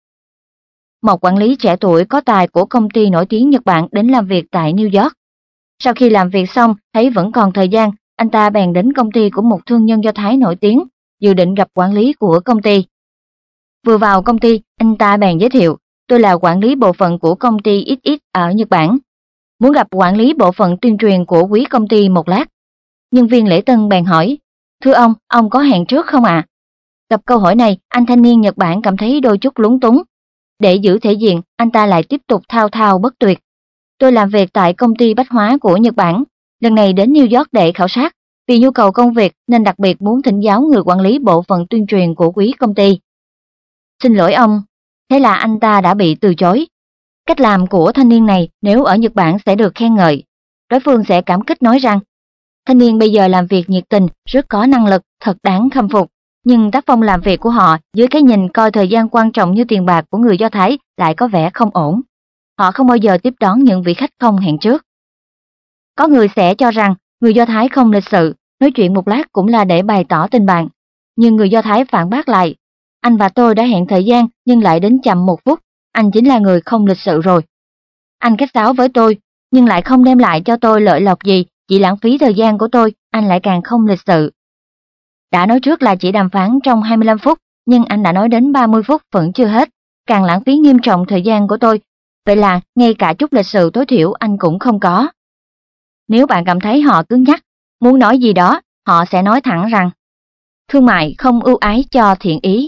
Một quản lý trẻ tuổi có tài của công ty nổi tiếng Nhật Bản đến làm việc tại New York. Sau khi làm việc xong, thấy vẫn còn thời gian, anh ta bèn đến công ty của một thương nhân Do Thái nổi tiếng, dự định gặp quản lý của công ty. Vừa vào công ty, anh ta bèn giới thiệu: "Tôi là quản lý bộ phận của công ty ích ích ở Nhật Bản. Muốn gặp quản lý bộ phận tuyên truyền của quý công ty một lát." Nhân viên lễ tân bèn hỏi: "Thưa ông, ông có hẹn trước không ạ?" Gặp câu hỏi này, anh thanh niên Nhật Bản cảm thấy đôi chút lúng túng. Để giữ thể diện, anh ta lại tiếp tục thao thao bất tuyệt: "Tôi làm việc tại công ty bách hóa của Nhật Bản, lần này đến New York để khảo sát, vì nhu cầu công việc nên đặc biệt muốn thỉnh giáo người quản lý bộ phận tuyên truyền của quý công ty." "Xin lỗi ông." thế là anh ta đã bị từ chối. Cách làm của thanh niên này nếu ở Nhật Bản sẽ được khen ngợi. Đối phương sẽ cảm kích nói rằng, thanh niên bây giờ làm việc nhiệt tình, rất có năng lực, thật đáng khâm phục. Nhưng tác phong làm việc của họ dưới cái nhìn coi thời gian quan trọng như tiền bạc của người Do Thái lại có vẻ không ổn. Họ không bao giờ tiếp đón những vị khách không hẹn trước. Có người sẽ cho rằng người Do Thái không lịch sự, nói chuyện một lát cũng là để bày tỏ tình bạn. Nhưng người Do Thái phản bác lại, anh và tôi đã hẹn thời gian nhưng lại đến chậm một phút, anh chính là người không lịch sự rồi. Anh khách sáo với tôi, nhưng lại không đem lại cho tôi lợi lộc gì, chỉ lãng phí thời gian của tôi, anh lại càng không lịch sự. Đã nói trước là chỉ đàm phán trong hai mươi lăm phút, nhưng anh đã nói đến ba mươi phút vẫn chưa hết, càng lãng phí nghiêm trọng thời gian của tôi. Vậy là ngay cả chút lịch sự tối thiểu anh cũng không có. Nếu bạn cảm thấy họ cứng nhắc, muốn nói gì đó, họ sẽ nói thẳng rằng thương mại không ưu ái cho thiện ý.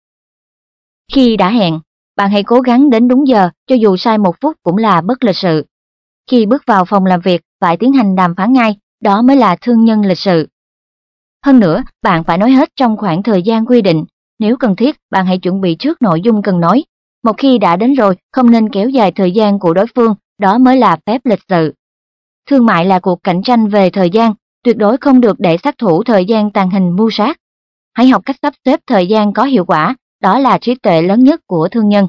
Khi đã hẹn, bạn hãy cố gắng đến đúng giờ, cho dù sai một phút cũng là bất lịch sự. Khi bước vào phòng làm việc, phải tiến hành đàm phán ngay, đó mới là thương nhân lịch sự. Hơn nữa, bạn phải nói hết trong khoảng thời gian quy định. Nếu cần thiết, bạn hãy chuẩn bị trước nội dung cần nói. Một khi đã đến rồi, không nên kéo dài thời gian của đối phương, đó mới là phép lịch sự. Thương mại là cuộc cạnh tranh về thời gian, tuyệt đối không được để sát thủ thời gian tàn hình mưu sát. Hãy học cách sắp xếp thời gian có hiệu quả, đó là trí tuệ lớn nhất của thương nhân.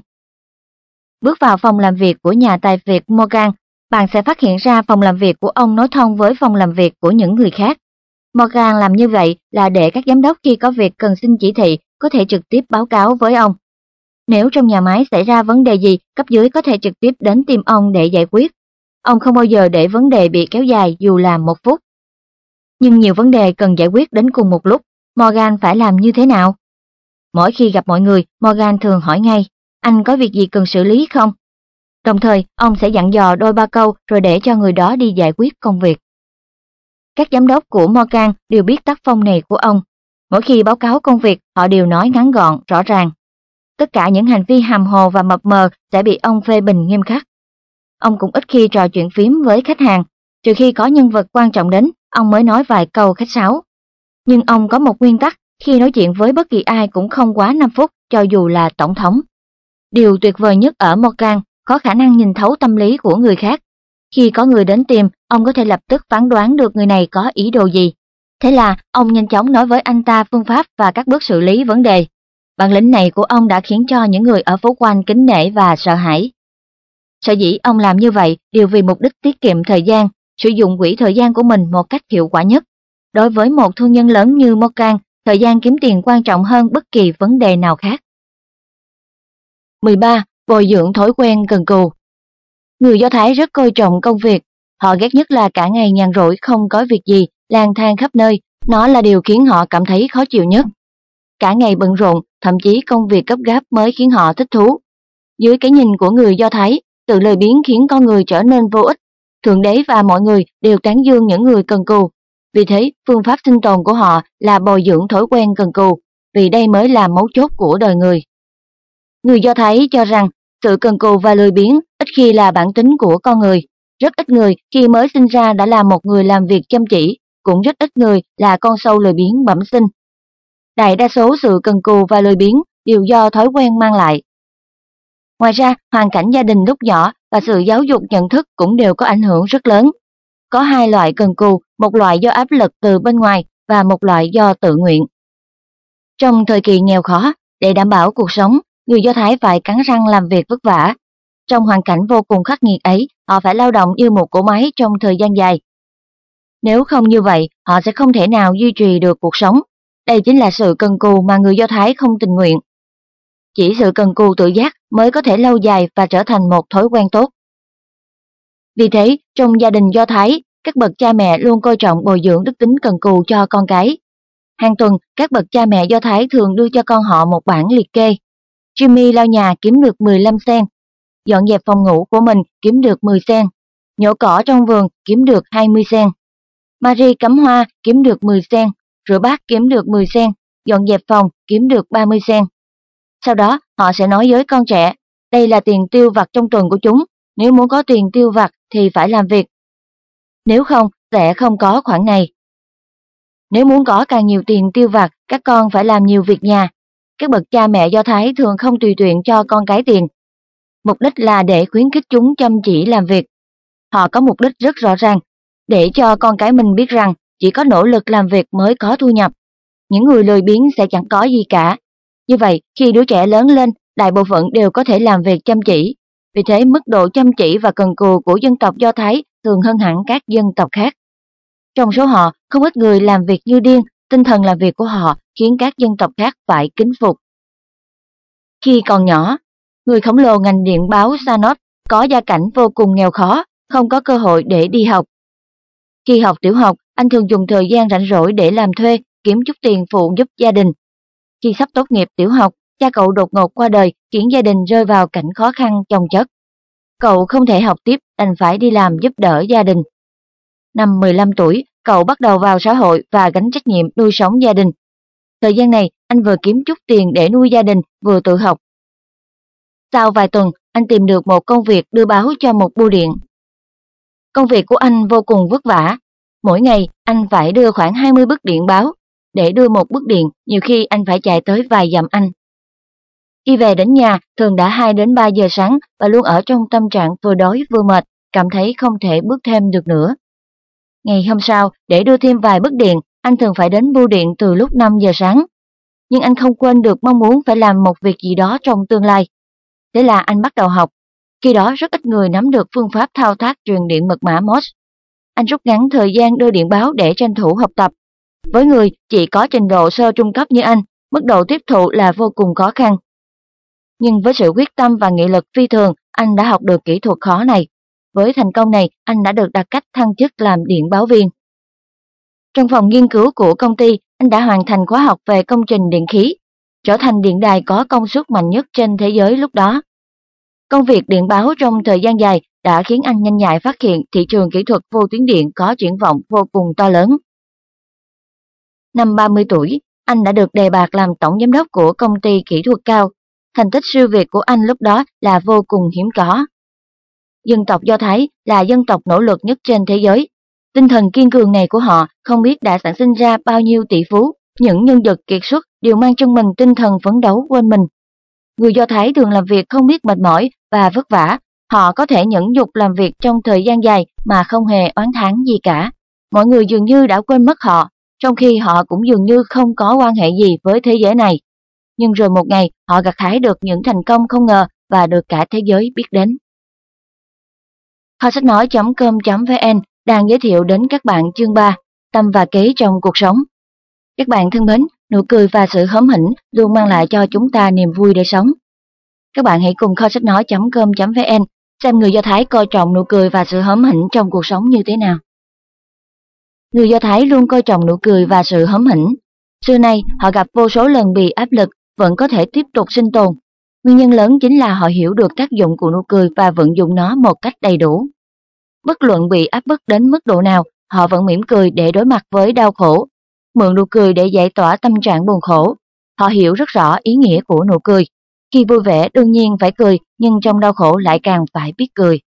Bước vào phòng làm việc của nhà tài phiệt Morgan, bạn sẽ phát hiện ra phòng làm việc của ông nối thông với phòng làm việc của những người khác. Morgan làm như vậy là để các giám đốc khi có việc cần xin chỉ thị có thể trực tiếp báo cáo với ông. Nếu trong nhà máy xảy ra vấn đề gì, cấp dưới có thể trực tiếp đến tìm ông để giải quyết. Ông không bao giờ để vấn đề bị kéo dài dù là một phút. Nhưng nhiều vấn đề cần giải quyết đến cùng một lúc, Morgan phải làm như thế nào? Mỗi khi gặp mọi người, Morgan thường hỏi ngay, anh có việc gì cần xử lý không? Đồng thời, ông sẽ dặn dò đôi ba câu rồi để cho người đó đi giải quyết công việc. Các giám đốc của Morgan đều biết tác phong này của ông. Mỗi khi báo cáo công việc, họ đều nói ngắn gọn, rõ ràng. Tất cả những hành vi hàm hồ và mập mờ sẽ bị ông phê bình nghiêm khắc. Ông cũng ít khi trò chuyện phím với khách hàng, trừ khi có nhân vật quan trọng đến, ông mới nói vài câu khách sáo. Nhưng ông có một nguyên tắc, khi nói chuyện với bất kỳ ai cũng không quá năm phút, cho dù là tổng thống. Điều tuyệt vời nhất ở Morgan, có khả năng nhìn thấu tâm lý của người khác. Khi có người đến tìm, ông có thể lập tức phán đoán được người này có ý đồ gì. Thế là, ông nhanh chóng nói với anh ta phương pháp và các bước xử lý vấn đề. Bản lĩnh này của ông đã khiến cho những người ở phố quanh kính nể và sợ hãi. Sở dĩ ông làm như vậy đều vì mục đích tiết kiệm thời gian, sử dụng quỹ thời gian của mình một cách hiệu quả nhất. Đối với một thương nhân lớn như Morgan, thời gian kiếm tiền quan trọng hơn bất kỳ vấn đề nào khác. mười ba. Bồi dưỡng thói quen cần cù. Người Do Thái rất coi trọng công việc, họ ghét nhất là cả ngày nhàn rỗi không có việc gì, lang thang khắp nơi, nó là điều khiến họ cảm thấy khó chịu nhất. Cả ngày bận rộn, thậm chí công việc gấp gáp mới khiến họ thích thú. Dưới cái nhìn của người Do Thái, sự lười biếng khiến con người trở nên vô ích. Thượng đế và mọi người đều tán dương những người cần cù. Vì thế, phương pháp sinh tồn của họ là bồi dưỡng thói quen cần cù, vì đây mới là mấu chốt của đời người. Người Do Thái cho rằng sự cần cù và lười biếng ít khi là bản tính của con người. Rất ít người khi mới sinh ra đã là một người làm việc chăm chỉ, cũng rất ít người là con sâu lười biếng bẩm sinh. Đại đa số sự cần cù và lười biếng đều do thói quen mang lại. Ngoài ra, hoàn cảnh gia đình lúc nhỏ và sự giáo dục nhận thức cũng đều có ảnh hưởng rất lớn. Có hai loại cần cù, một loại do áp lực từ bên ngoài và một loại do tự nguyện. Trong thời kỳ nghèo khó, để đảm bảo cuộc sống, người Do Thái phải cắn răng làm việc vất vả. Trong hoàn cảnh vô cùng khắc nghiệt ấy, họ phải lao động như một cỗ máy trong thời gian dài. Nếu không như vậy, họ sẽ không thể nào duy trì được cuộc sống. Đây chính là sự cần cù mà người Do Thái không tình nguyện. Chỉ sự cần cù tự giác mới có thể lâu dài và trở thành một thói quen tốt. Vì thế, trong gia đình Do Thái, các bậc cha mẹ luôn coi trọng bồi dưỡng đức tính cần cù cho con cái. Hàng tuần, các bậc cha mẹ Do Thái thường đưa cho con họ một bản liệt kê. Jimmy lau nhà kiếm được mười lăm sen, dọn dẹp phòng ngủ của mình kiếm được mười sen, nhổ cỏ trong vườn kiếm được hai mươi sen, Marie cắm hoa kiếm được mười sen, rửa bát kiếm được mười sen, dọn dẹp phòng kiếm được ba mươi sen. Sau đó, họ sẽ nói với con trẻ, đây là tiền tiêu vặt trong tuần của chúng, nếu muốn có tiền tiêu vặt thì phải làm việc. Nếu không, sẽ không có khoản này. Nếu muốn có càng nhiều tiền tiêu vặt, các con phải làm nhiều việc nhà. các bậc cha mẹ Do Thái thường không tùy tiện cho con cái tiền. Mục đích là để khuyến khích chúng chăm chỉ làm việc. Họ có mục đích rất rõ ràng, để cho con cái mình biết rằng chỉ có nỗ lực làm việc mới có thu nhập. Những người lười biếng sẽ chẳng có gì cả. Như vậy, khi đứa trẻ lớn lên, đại bộ phận đều có thể làm việc chăm chỉ. Vì thế, mức độ chăm chỉ và cần cù của dân tộc Do Thái thường hơn hẳn các dân tộc khác. Trong số họ, không ít người làm việc như điên, tinh thần làm việc của họ khiến các dân tộc khác phải kính phục. Khi còn nhỏ, người khổng lồ ngành điện báo Sanos có gia cảnh vô cùng nghèo khó, không có cơ hội để đi học. Khi học tiểu học, anh thường dùng thời gian rảnh rỗi để làm thuê, kiếm chút tiền phụ giúp gia đình. Khi sắp tốt nghiệp tiểu học, cha cậu đột ngột qua đời khiến gia đình rơi vào cảnh khó khăn chồng chất. Cậu không thể học tiếp, đành phải đi làm giúp đỡ gia đình. Năm mười lăm tuổi, cậu bắt đầu vào xã hội và gánh trách nhiệm nuôi sống gia đình. Thời gian này, anh vừa kiếm chút tiền để nuôi gia đình, vừa tự học. Sau vài tuần, anh tìm được một công việc đưa báo cho một bưu điện. Công việc của anh vô cùng vất vả. Mỗi ngày, anh phải đưa khoảng hai mươi bức điện báo. Để đưa một bức điện, nhiều khi anh phải chạy tới vài dặm Anh. Khi về đến nhà, thường đã hai đến ba giờ sáng và luôn ở trong tâm trạng vừa đói vừa mệt, cảm thấy không thể bước thêm được nữa. Ngày hôm sau, để đưa thêm vài bức điện, anh thường phải đến bưu điện từ lúc năm giờ sáng. Nhưng anh không quên được mong muốn phải làm một việc gì đó trong tương lai. Thế là anh bắt đầu học. Khi đó rất ít người nắm được phương pháp thao tác truyền điện mật mã Morse. Anh rút ngắn thời gian đưa điện báo để tranh thủ học tập. Với người chỉ có trình độ sơ trung cấp như anh, mức độ tiếp thụ là vô cùng khó khăn. Nhưng với sự quyết tâm và nghị lực phi thường, anh đã học được kỹ thuật khó này. Với thành công này, anh đã được đặt cách thăng chức làm điện báo viên. Trong phòng nghiên cứu của công ty, anh đã hoàn thành khóa học về công trình điện khí, trở thành điện đài có công suất mạnh nhất trên thế giới lúc đó. Công việc điện báo trong thời gian dài đã khiến anh nhanh nhạy phát hiện thị trường kỹ thuật vô tuyến điện có triển vọng vô cùng to lớn. Năm ba mươi tuổi, anh đã được đề bạt làm tổng giám đốc của công ty kỹ thuật cao. Thành tích siêu việt của anh lúc đó là vô cùng hiếm có. Dân tộc Do Thái là dân tộc nỗ lực nhất trên thế giới. Tinh thần kiên cường này của họ không biết đã sản sinh ra bao nhiêu tỷ phú, những nhân vật kiệt xuất đều mang trong mình tinh thần phấn đấu quên mình. Người Do Thái thường làm việc không biết mệt mỏi và vất vả, họ có thể nhẫn nhục làm việc trong thời gian dài mà không hề oán thán gì cả. Mọi người dường như đã quên mất họ, trong khi họ cũng dường như không có quan hệ gì với thế giới này. Nhưng rồi một ngày, họ gặt hái được những thành công không ngờ và được cả thế giới biết đến. Kho sách nói chấm com chấm vn đang giới thiệu đến các bạn chương ba, tâm và kế trong cuộc sống. Các bạn thân mến, nụ cười và sự hớm hỉnh luôn mang lại cho chúng ta niềm vui để sống. Các bạn hãy cùng kho sách nói chấm com chấm vn xem người Do Thái coi trọng nụ cười và sự hớm hỉnh trong cuộc sống như thế nào. Người Do Thái luôn coi trọng nụ cười và sự hớm hỉnh. Xưa nay, họ gặp vô số lần bị áp lực, vẫn có thể tiếp tục sinh tồn. Nguyên nhân lớn chính là họ hiểu được tác dụng của nụ cười và vận dụng nó một cách đầy đủ. Bất luận bị áp bức đến mức độ nào, họ vẫn mỉm cười để đối mặt với đau khổ, mượn nụ cười để giải tỏa tâm trạng buồn khổ. Họ hiểu rất rõ ý nghĩa của nụ cười. Khi vui vẻ đương nhiên phải cười, nhưng trong đau khổ lại càng phải biết cười.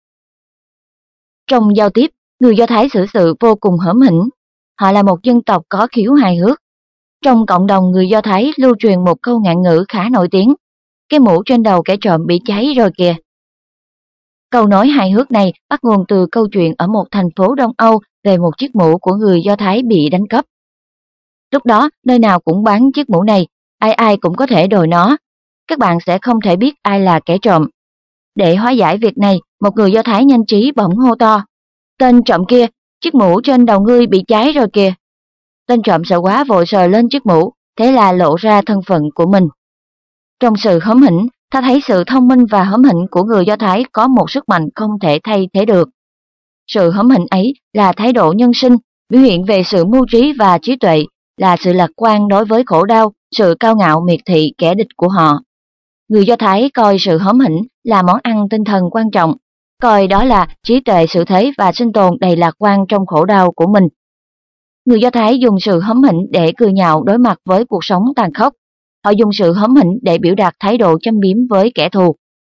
Trong giao tiếp, người Do Thái xử sự vô cùng hớm hỉnh. Họ là một dân tộc có khiếu hài hước. Trong cộng đồng người Do Thái lưu truyền một câu ngạn ngữ khá nổi tiếng: cái mũ trên đầu kẻ trộm bị cháy rồi kìa. Câu nói hài hước này bắt nguồn từ câu chuyện ở một thành phố Đông Âu về một chiếc mũ của người Do Thái bị đánh cắp. Lúc đó, nơi nào cũng bán chiếc mũ này, ai ai cũng có thể đòi nó. Các bạn sẽ không thể biết ai là kẻ trộm. Để hóa giải việc này, một người Do Thái nhanh trí bỗng hô to: tên trộm kia, chiếc mũ trên đầu ngươi bị cháy rồi kìa. Tên trộm sợ quá vội sờ lên chiếc mũ, thế là lộ ra thân phận của mình. Trong sự hớm hỉnh, ta thấy sự thông minh và hớm hỉnh của người Do Thái có một sức mạnh không thể thay thế được. Sự hớm hỉnh ấy là thái độ nhân sinh, biểu hiện về sự mưu trí và trí tuệ, là sự lạc quan đối với khổ đau, sự cao ngạo miệt thị kẻ địch của họ. Người Do Thái coi sự hớm hỉnh là món ăn tinh thần quan trọng, coi đó là trí tuệ sự thế và sinh tồn đầy lạc quan trong khổ đau của mình. Người Do Thái dùng sự hớm hỉnh để cười nhạo đối mặt với cuộc sống tàn khốc. Họ dùng sự hớm hỉnh để biểu đạt thái độ châm biếm với kẻ thù.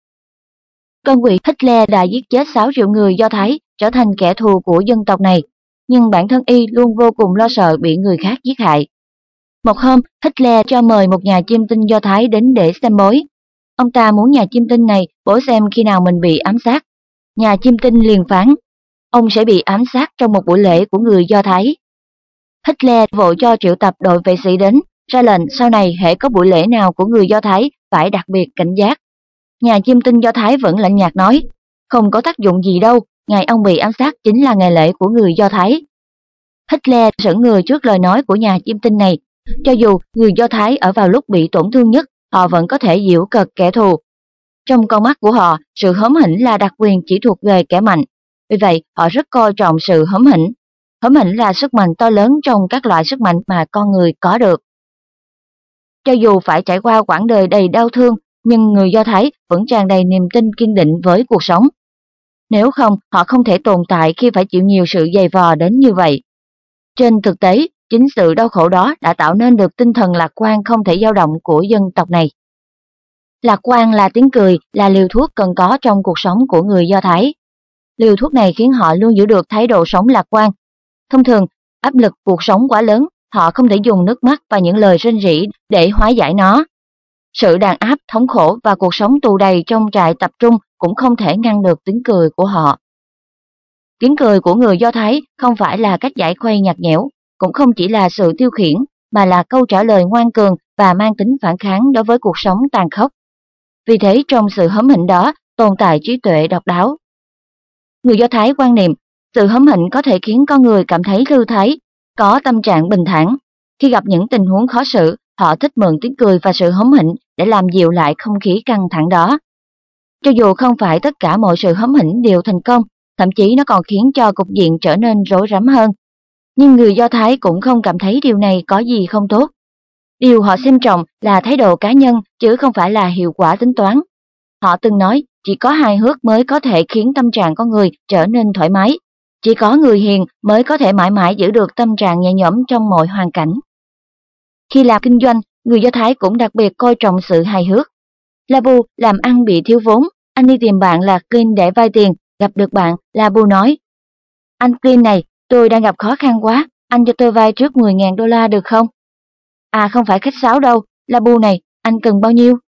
Con quỷ Hitler đã giết chết sáu triệu người Do Thái, trở thành kẻ thù của dân tộc này, nhưng bản thân y luôn vô cùng lo sợ bị người khác giết hại. Một hôm, Hitler cho mời một nhà chiêm tinh Do Thái đến để xem bói. Ông ta muốn nhà chiêm tinh này bố xem khi nào mình bị ám sát. Nhà chiêm tinh liền phán, ông sẽ bị ám sát trong một buổi lễ của người Do Thái. Hitler vội cho triệu tập đội vệ sĩ đến, ra lệnh sau này hễ có buổi lễ nào của người Do Thái phải đặc biệt cảnh giác. Nhà chiêm tinh Do Thái vẫn lạnh nhạt nói, không có tác dụng gì đâu, ngày ông bị ám sát chính là ngày lễ của người Do Thái. Hitler sững người trước lời nói của nhà chiêm tinh này, cho dù người Do Thái ở vào lúc bị tổn thương nhất, họ vẫn có thể giễu cợt kẻ thù. Trong con mắt của họ, sự hóm hỉnh là đặc quyền chỉ thuộc về kẻ mạnh, vì vậy họ rất coi trọng sự hóm hỉnh. Hóm hỉnh là sức mạnh to lớn trong các loại sức mạnh mà con người có được. Cho dù phải trải qua quãng đời đầy đau thương, nhưng người Do Thái vẫn tràn đầy niềm tin kiên định với cuộc sống. Nếu không, họ không thể tồn tại khi phải chịu nhiều sự dày vò đến như vậy. Trên thực tế, chính sự đau khổ đó đã tạo nên được tinh thần lạc quan không thể dao động của dân tộc này. Lạc quan là tiếng cười, là liều thuốc cần có trong cuộc sống của người Do Thái. Liều thuốc này khiến họ luôn giữ được thái độ sống lạc quan. Thông thường, áp lực cuộc sống quá lớn, họ không thể dùng nước mắt và những lời rên rỉ để hóa giải nó. Sự đàn áp, thống khổ và cuộc sống tù đầy trong trại tập trung cũng không thể ngăn được tiếng cười của họ. Tiếng cười của người Do Thái không phải là cách giải khuây nhạt nhẽo, cũng không chỉ là sự tiêu khiển, mà là câu trả lời ngoan cường và mang tính phản kháng đối với cuộc sống tàn khốc. Vì thế trong sự hóm hỉnh đó tồn tại trí tuệ độc đáo. Người Do Thái quan niệm, sự hóm hỉnh có thể khiến con người cảm thấy thư thái, có tâm trạng bình thản. Khi gặp những tình huống khó xử, họ thích mượn tiếng cười và sự hóm hỉnh để làm dịu lại không khí căng thẳng đó. Cho dù không phải tất cả mọi sự hóm hỉnh đều thành công, thậm chí nó còn khiến cho cục diện trở nên rối rắm hơn. Nhưng người Do Thái cũng không cảm thấy điều này có gì không tốt. Điều họ xem trọng là thái độ cá nhân chứ không phải là hiệu quả tính toán. Họ từng nói chỉ có hài hước mới có thể khiến tâm trạng con người trở nên thoải mái. Chỉ có người hiền mới có thể mãi mãi giữ được tâm trạng nhẹ nhõm trong mọi hoàn cảnh. Khi làm kinh doanh, người Do Thái cũng đặc biệt coi trọng sự hài hước. Labu làm ăn bị thiếu vốn, anh đi tìm bạn là Clint để vay tiền, gặp được bạn, Labu nói, anh Clint này, tôi đang gặp khó khăn quá, anh cho tôi vay trước mười nghìn đô la được không? À không phải khách sáo đâu, Labu này, anh cần bao nhiêu?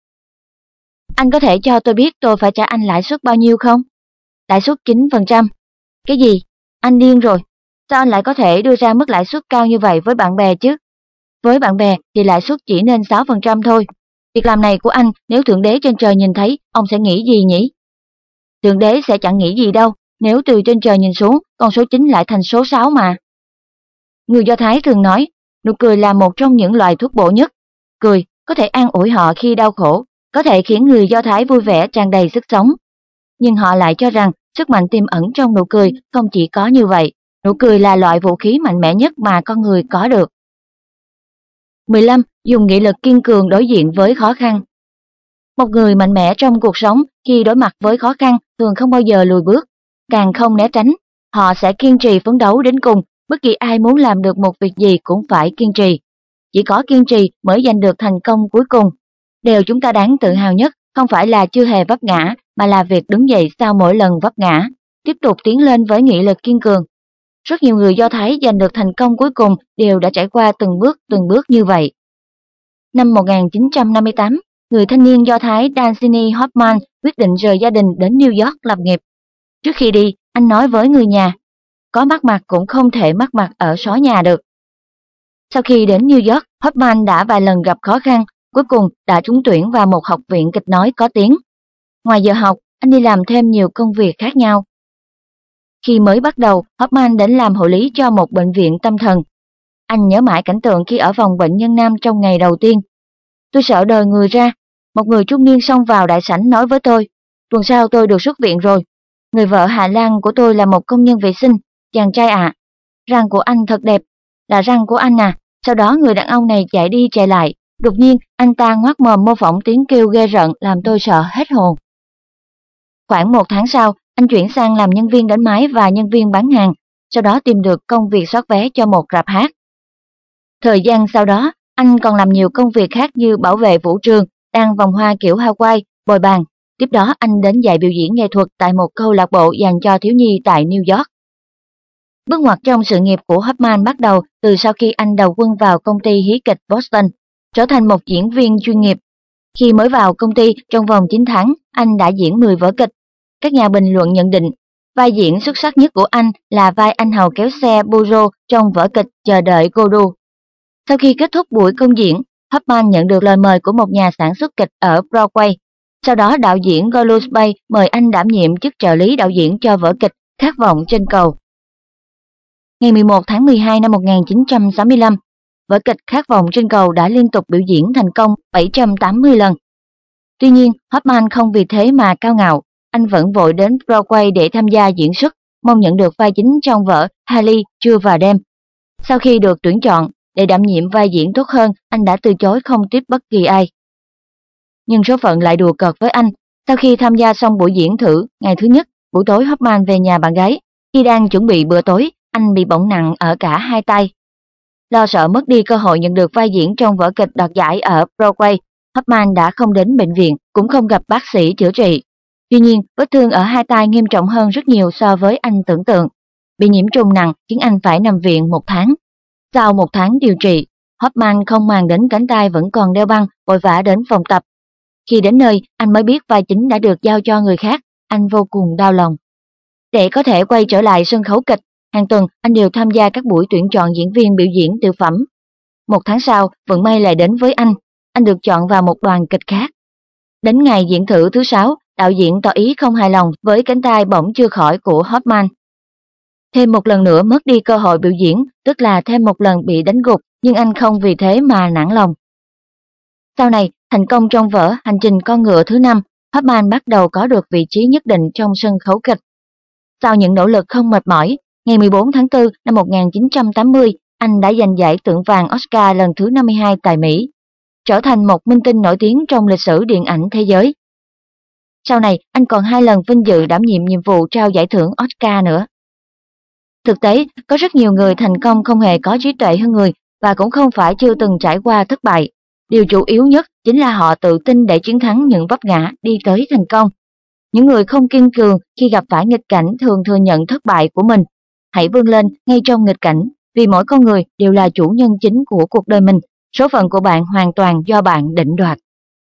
Anh có thể cho tôi biết tôi phải trả anh lãi suất bao nhiêu không? Lãi suất chín phần trăm. Cái gì? Anh điên rồi. Sao anh lại có thể đưa ra mức lãi suất cao như vậy với bạn bè chứ? Với bạn bè thì lãi suất chỉ nên sáu phần trăm thôi. Việc làm này của anh nếu Thượng Đế trên trời nhìn thấy, ông sẽ nghĩ gì nhỉ? Thượng Đế sẽ chẳng nghĩ gì đâu, nếu từ trên trời nhìn xuống, con số chín lại thành số sáu mà. Người Do Thái thường nói, nụ cười là một trong những loại thuốc bổ nhất. Cười có thể an ủi họ khi đau khổ, có thể khiến người Do Thái vui vẻ tràn đầy sức sống. Nhưng họ lại cho rằng sức mạnh tiềm ẩn trong nụ cười không chỉ có như vậy, nụ cười là loại vũ khí mạnh mẽ nhất mà con người có được. mười lăm. Dùng nghị lực kiên cường đối diện với khó khăn. Một người mạnh mẽ trong cuộc sống khi đối mặt với khó khăn thường không bao giờ lùi bước, càng không né tránh. Họ sẽ kiên trì phấn đấu đến cùng, bất kỳ ai muốn làm được một việc gì cũng phải kiên trì. Chỉ có kiên trì mới giành được thành công cuối cùng. Điều chúng ta đáng tự hào nhất không phải là chưa hề vấp ngã, mà là việc đứng dậy sau mỗi lần vấp ngã, tiếp tục tiến lên với nghị lực kiên cường. Rất nhiều người Do Thái giành được thành công cuối cùng đều đã trải qua từng bước từng bước như vậy. Năm một nghìn chín trăm năm mươi tám, người thanh niên Do Thái Dancini Hoffman quyết định rời gia đình đến New York lập nghiệp. Trước khi đi, anh nói với người nhà, có mắc mặt cũng không thể mắc mặt ở xó nhà được. Sau khi đến New York, Hoffman đã vài lần gặp khó khăn, cuối cùng đã trúng tuyển vào một học viện kịch nói có tiếng. Ngoài giờ học, anh đi làm thêm nhiều công việc khác nhau. Khi mới bắt đầu, Hoffman đến làm hộ lý cho một bệnh viện tâm thần. Anh nhớ mãi cảnh tượng khi ở phòng bệnh nhân nam trong ngày đầu tiên. Tôi sợ đời người ra, một người trung niên xông vào đại sảnh nói với tôi, tuần sau tôi được xuất viện rồi. Người vợ Hà Lan của tôi là một công nhân vệ sinh, chàng trai ạ. À, răng của anh thật đẹp, là răng của anh à. Sau đó người đàn ông này chạy đi chạy lại, đột nhiên anh ta ngoác mồm mô phỏng tiếng kêu ghê rợn làm tôi sợ hết hồn. Khoảng một tháng sau, anh chuyển sang làm nhân viên đánh máy và nhân viên bán hàng, sau đó tìm được công việc soát vé cho một rạp hát. Thời gian sau đó, anh còn làm nhiều công việc khác như bảo vệ vũ trường, đan vòng hoa kiểu Hawaii, bồi bàn. Tiếp đó anh đến dạy biểu diễn nghệ thuật tại một câu lạc bộ dành cho thiếu nhi tại New York. Bước ngoặt trong sự nghiệp của Hoffman bắt đầu từ sau khi anh đầu quân vào công ty hí kịch Boston, trở thành một diễn viên chuyên nghiệp. Khi mới vào công ty, trong vòng chín tháng, anh đã diễn mười vở kịch. Các nhà bình luận nhận định, vai diễn xuất sắc nhất của anh là vai anh hầu kéo xe Peugeot trong vở kịch Chờ đợi Godot. Sau khi kết thúc buổi công diễn, Hoffman nhận được lời mời của một nhà sản xuất kịch ở Broadway. Sau đó đạo diễn Gollum Bay mời anh đảm nhiệm chức trợ lý đạo diễn cho vở kịch Khát vọng trên cầu. Ngày mười một tháng mười hai năm một nghìn chín trăm sáu mươi lăm, vở kịch Khát vọng trên cầu đã liên tục biểu diễn thành công bảy trăm tám mươi lần. Tuy nhiên, Hoffman không vì thế mà cao ngạo, anh vẫn vội đến Broadway để tham gia diễn xuất, mong nhận được vai chính trong vở Harley, Trưa và Đêm. Sau khi được tuyển chọn, để đảm nhiệm vai diễn tốt hơn, anh đã từ chối không tiếp bất kỳ ai. Nhưng số phận lại đùa cợt với anh. Sau khi tham gia xong buổi diễn thử, ngày thứ nhất, buổi tối Hoffman về nhà bạn gái. Khi đang chuẩn bị bữa tối, anh bị bỏng nặng ở cả hai tay. Lo sợ mất đi cơ hội nhận được vai diễn trong vở kịch đoạt giải ở Broadway, Hoffman đã không đến bệnh viện, cũng không gặp bác sĩ chữa trị. Tuy nhiên, vết thương ở hai tay nghiêm trọng hơn rất nhiều so với anh tưởng tượng. Bị nhiễm trùng nặng khiến anh phải nằm viện một tháng. Sau một tháng điều trị, Hoffman không màng đến cánh tay vẫn còn đeo băng, vội vã đến phòng tập. Khi đến nơi, anh mới biết vai chính đã được giao cho người khác, anh vô cùng đau lòng. Để có thể quay trở lại sân khấu kịch, hàng tuần anh đều tham gia các buổi tuyển chọn diễn viên biểu diễn tiểu phẩm. Một tháng sau, vận may lại đến với anh, anh được chọn vào một đoàn kịch khác. Đến ngày diễn thử thứ sáu, đạo diễn tỏ ý không hài lòng với cánh tay bỏng chưa khỏi của Hoffman. Thêm một lần nữa mất đi cơ hội biểu diễn, tức là thêm một lần bị đánh gục, nhưng anh không vì thế mà nản lòng. Sau này, thành công trong vở Hành trình con ngựa thứ năm, Hoffman bắt đầu có được vị trí nhất định trong sân khấu kịch. Sau những nỗ lực không mệt mỏi, ngày mười bốn tháng tư năm một nghìn chín trăm tám mươi, anh đã giành giải Tượng vàng Oscar lần thứ năm mươi hai tại Mỹ, trở thành một minh tinh nổi tiếng trong lịch sử điện ảnh thế giới. Sau này, anh còn hai lần vinh dự đảm nhiệm nhiệm vụ trao giải thưởng Oscar nữa. Thực tế, có rất nhiều người thành công không hề có trí tuệ hơn người và cũng không phải chưa từng trải qua thất bại. Điều chủ yếu nhất chính là họ tự tin để chiến thắng những vấp ngã đi tới thành công. Những người không kiên cường khi gặp phải nghịch cảnh thường thừa nhận thất bại của mình. Hãy vươn lên ngay trong nghịch cảnh, vì mỗi con người đều là chủ nhân chính của cuộc đời mình. Số phận của bạn hoàn toàn do bạn định đoạt.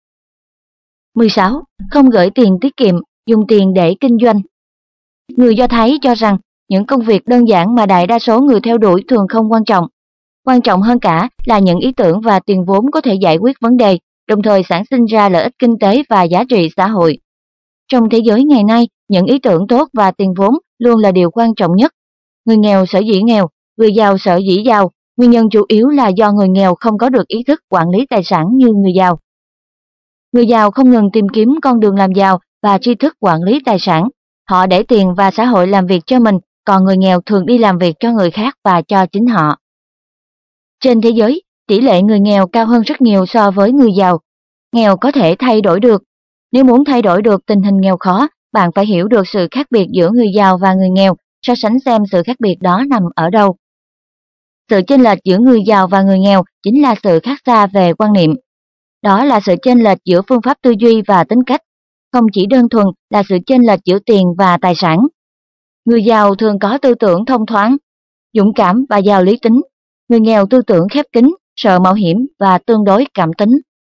mười sáu. Không gửi tiền tiết kiệm, dùng tiền để kinh doanh. Người Do Thái cho rằng những công việc đơn giản mà đại đa số người theo đuổi thường không quan trọng. Quan trọng hơn cả là những ý tưởng và tiền vốn có thể giải quyết vấn đề, đồng thời sản sinh ra lợi ích kinh tế và giá trị xã hội. Trong thế giới ngày nay, những ý tưởng tốt và tiền vốn luôn là điều quan trọng nhất. Người nghèo sở dĩ nghèo, người giàu sở dĩ giàu, nguyên nhân chủ yếu là do người nghèo không có được ý thức quản lý tài sản như người giàu. Người giàu không ngừng tìm kiếm con đường làm giàu và tri thức quản lý tài sản. Họ để tiền và xã hội làm việc cho mình, còn người nghèo thường đi làm việc cho người khác và cho chính họ. Trên thế giới, tỷ lệ người nghèo cao hơn rất nhiều so với người giàu. Nghèo có thể thay đổi được. Nếu muốn thay đổi được tình hình nghèo khó, bạn phải hiểu được sự khác biệt giữa người giàu và người nghèo, so sánh xem sự khác biệt đó nằm ở đâu. Sự chênh lệch giữa người giàu và người nghèo chính là sự khác xa về quan niệm. Đó là sự chênh lệch giữa phương pháp tư duy và tính cách, không chỉ đơn thuần là sự chênh lệch giữa tiền và tài sản. Người giàu thường có tư tưởng thông thoáng, dũng cảm và giàu lý tính. Người nghèo tư tưởng khép kín, sợ mạo hiểm và tương đối cảm tính.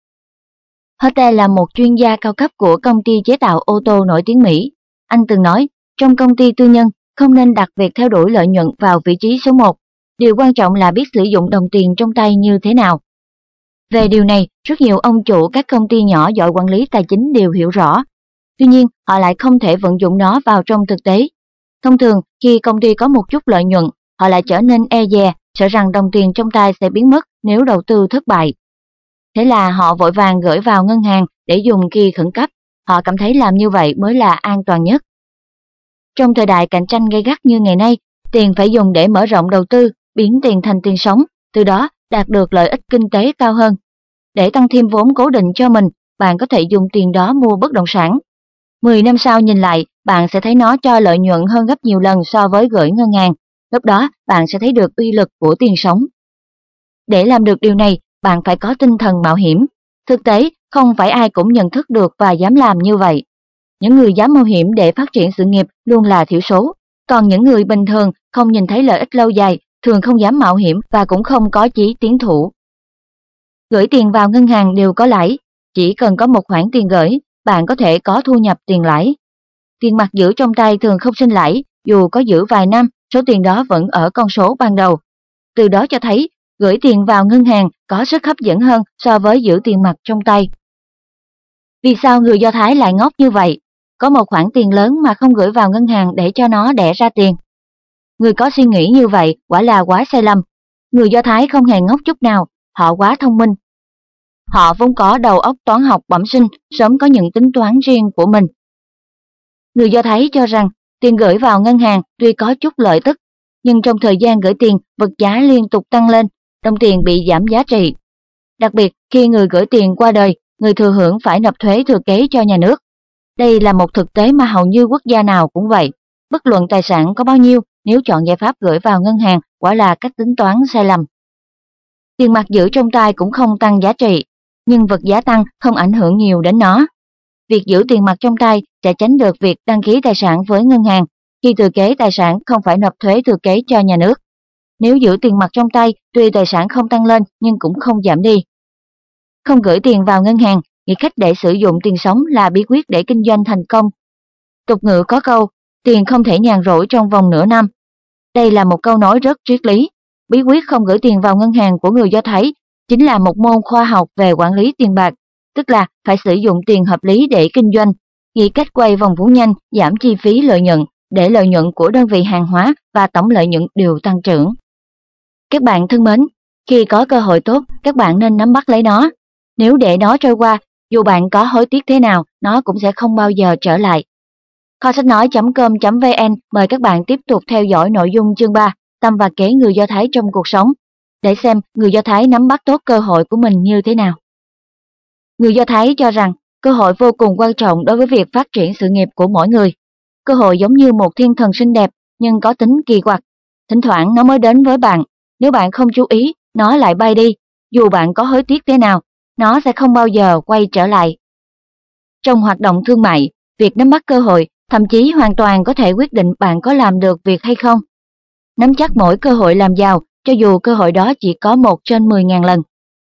Hotte là một chuyên gia cao cấp của công ty chế tạo ô tô nổi tiếng Mỹ. Anh từng nói, trong công ty tư nhân, không nên đặt việc theo đuổi lợi nhuận vào vị trí số một. Điều quan trọng là biết sử dụng đồng tiền trong tay như thế nào. Về điều này, rất nhiều ông chủ các công ty nhỏ giỏi quản lý tài chính đều hiểu rõ. Tuy nhiên, họ lại không thể vận dụng nó vào trong thực tế. Thông thường, khi công ty có một chút lợi nhuận, họ lại trở nên e dè, sợ rằng đồng tiền trong tay sẽ biến mất nếu đầu tư thất bại. Thế là họ vội vàng gửi vào ngân hàng để dùng khi khẩn cấp. Họ cảm thấy làm như vậy mới là an toàn nhất. Trong thời đại cạnh tranh gay gắt như ngày nay, tiền phải dùng để mở rộng đầu tư, biến tiền thành tiền sống, từ đó đạt được lợi ích kinh tế cao hơn. Để tăng thêm vốn cố định cho mình, bạn có thể dùng tiền đó mua bất động sản. mười năm sau nhìn lại, bạn sẽ thấy nó cho lợi nhuận hơn gấp nhiều lần so với gửi ngân hàng. Lúc đó, bạn sẽ thấy được uy lực của tiền sống. Để làm được điều này, bạn phải có tinh thần mạo hiểm. Thực tế, không phải ai cũng nhận thức được và dám làm như vậy. Những người dám mạo hiểm để phát triển sự nghiệp luôn là thiểu số. Còn những người bình thường không nhìn thấy lợi ích lâu dài, thường không dám mạo hiểm và cũng không có chí tiến thủ. Gửi tiền vào ngân hàng đều có lãi, chỉ cần có một khoản tiền gửi, bạn có thể có thu nhập tiền lãi. Tiền mặt giữ trong tay thường không sinh lãi, dù có giữ vài năm, số tiền đó vẫn ở con số ban đầu. Từ đó cho thấy, gửi tiền vào ngân hàng có sức hấp dẫn hơn so với giữ tiền mặt trong tay. Vì sao người Do Thái lại ngốc như vậy? Có một khoản tiền lớn mà không gửi vào ngân hàng để cho nó đẻ ra tiền. Người có suy nghĩ như vậy quả là quá sai lầm. Người Do Thái không hề ngốc chút nào, họ quá thông minh. Họ vốn có đầu óc toán học bẩm sinh, sớm có những tính toán riêng của mình. Người Do Thái cho rằng tiền gửi vào ngân hàng tuy có chút lợi tức, nhưng trong thời gian gửi tiền, vật giá liên tục tăng lên, đồng tiền bị giảm giá trị. Đặc biệt khi người gửi tiền qua đời, người thừa hưởng phải nộp thuế thừa kế cho nhà nước. Đây là một thực tế mà hầu như quốc gia nào cũng vậy. Bất luận tài sản có bao nhiêu, nếu chọn giải pháp gửi vào ngân hàng, quả là cách tính toán sai lầm. Tiền mặt giữ trong tay cũng không tăng giá trị, nhưng vật giá tăng không ảnh hưởng nhiều đến nó. Việc giữ tiền mặt trong tay sẽ tránh được việc đăng ký tài sản với ngân hàng. Khi thừa kế tài sản không phải nộp thuế thừa kế cho nhà nước. Nếu giữ tiền mặt trong tay, tuy tài sản không tăng lên nhưng cũng không giảm đi. Không gửi tiền vào ngân hàng, nghĩ cách để sử dụng tiền sống là bí quyết để kinh doanh thành công. Tục ngữ có câu, tiền không thể nhàn rỗi trong vòng nửa năm. Đây là một câu nói rất triết lý. Bí quyết không gửi tiền vào ngân hàng của người Do Thái chính là một môn khoa học về quản lý tiền bạc, tức là phải sử dụng tiền hợp lý để kinh doanh, nghĩ cách quay vòng vốn nhanh, giảm chi phí lợi nhuận, để lợi nhuận của đơn vị hàng hóa và tổng lợi nhuận đều tăng trưởng. Các bạn thân mến, khi có cơ hội tốt, các bạn nên nắm bắt lấy nó. Nếu để nó trôi qua, dù bạn có hối tiếc thế nào, nó cũng sẽ không bao giờ trở lại. Kho sách nói chấm com chấm vn mời các bạn tiếp tục theo dõi nội dung chương ba, tâm và kế người Do Thái trong cuộc sống, để xem người Do Thái nắm bắt tốt cơ hội của mình như thế nào. Người Do Thái cho rằng cơ hội vô cùng quan trọng đối với việc phát triển sự nghiệp của mỗi người. Cơ hội giống như một thiên thần xinh đẹp nhưng có tính kỳ quặc. Thỉnh thoảng nó mới đến với bạn, nếu bạn không chú ý, nó lại bay đi. Dù bạn có hối tiếc thế nào, nó sẽ không bao giờ quay trở lại. Trong hoạt động thương mại, việc nắm bắt cơ hội thậm chí hoàn toàn có thể quyết định bạn có làm được việc hay không. Nắm chắc mỗi cơ hội làm giàu, cho dù cơ hội đó chỉ có một trên mười ngàn lần.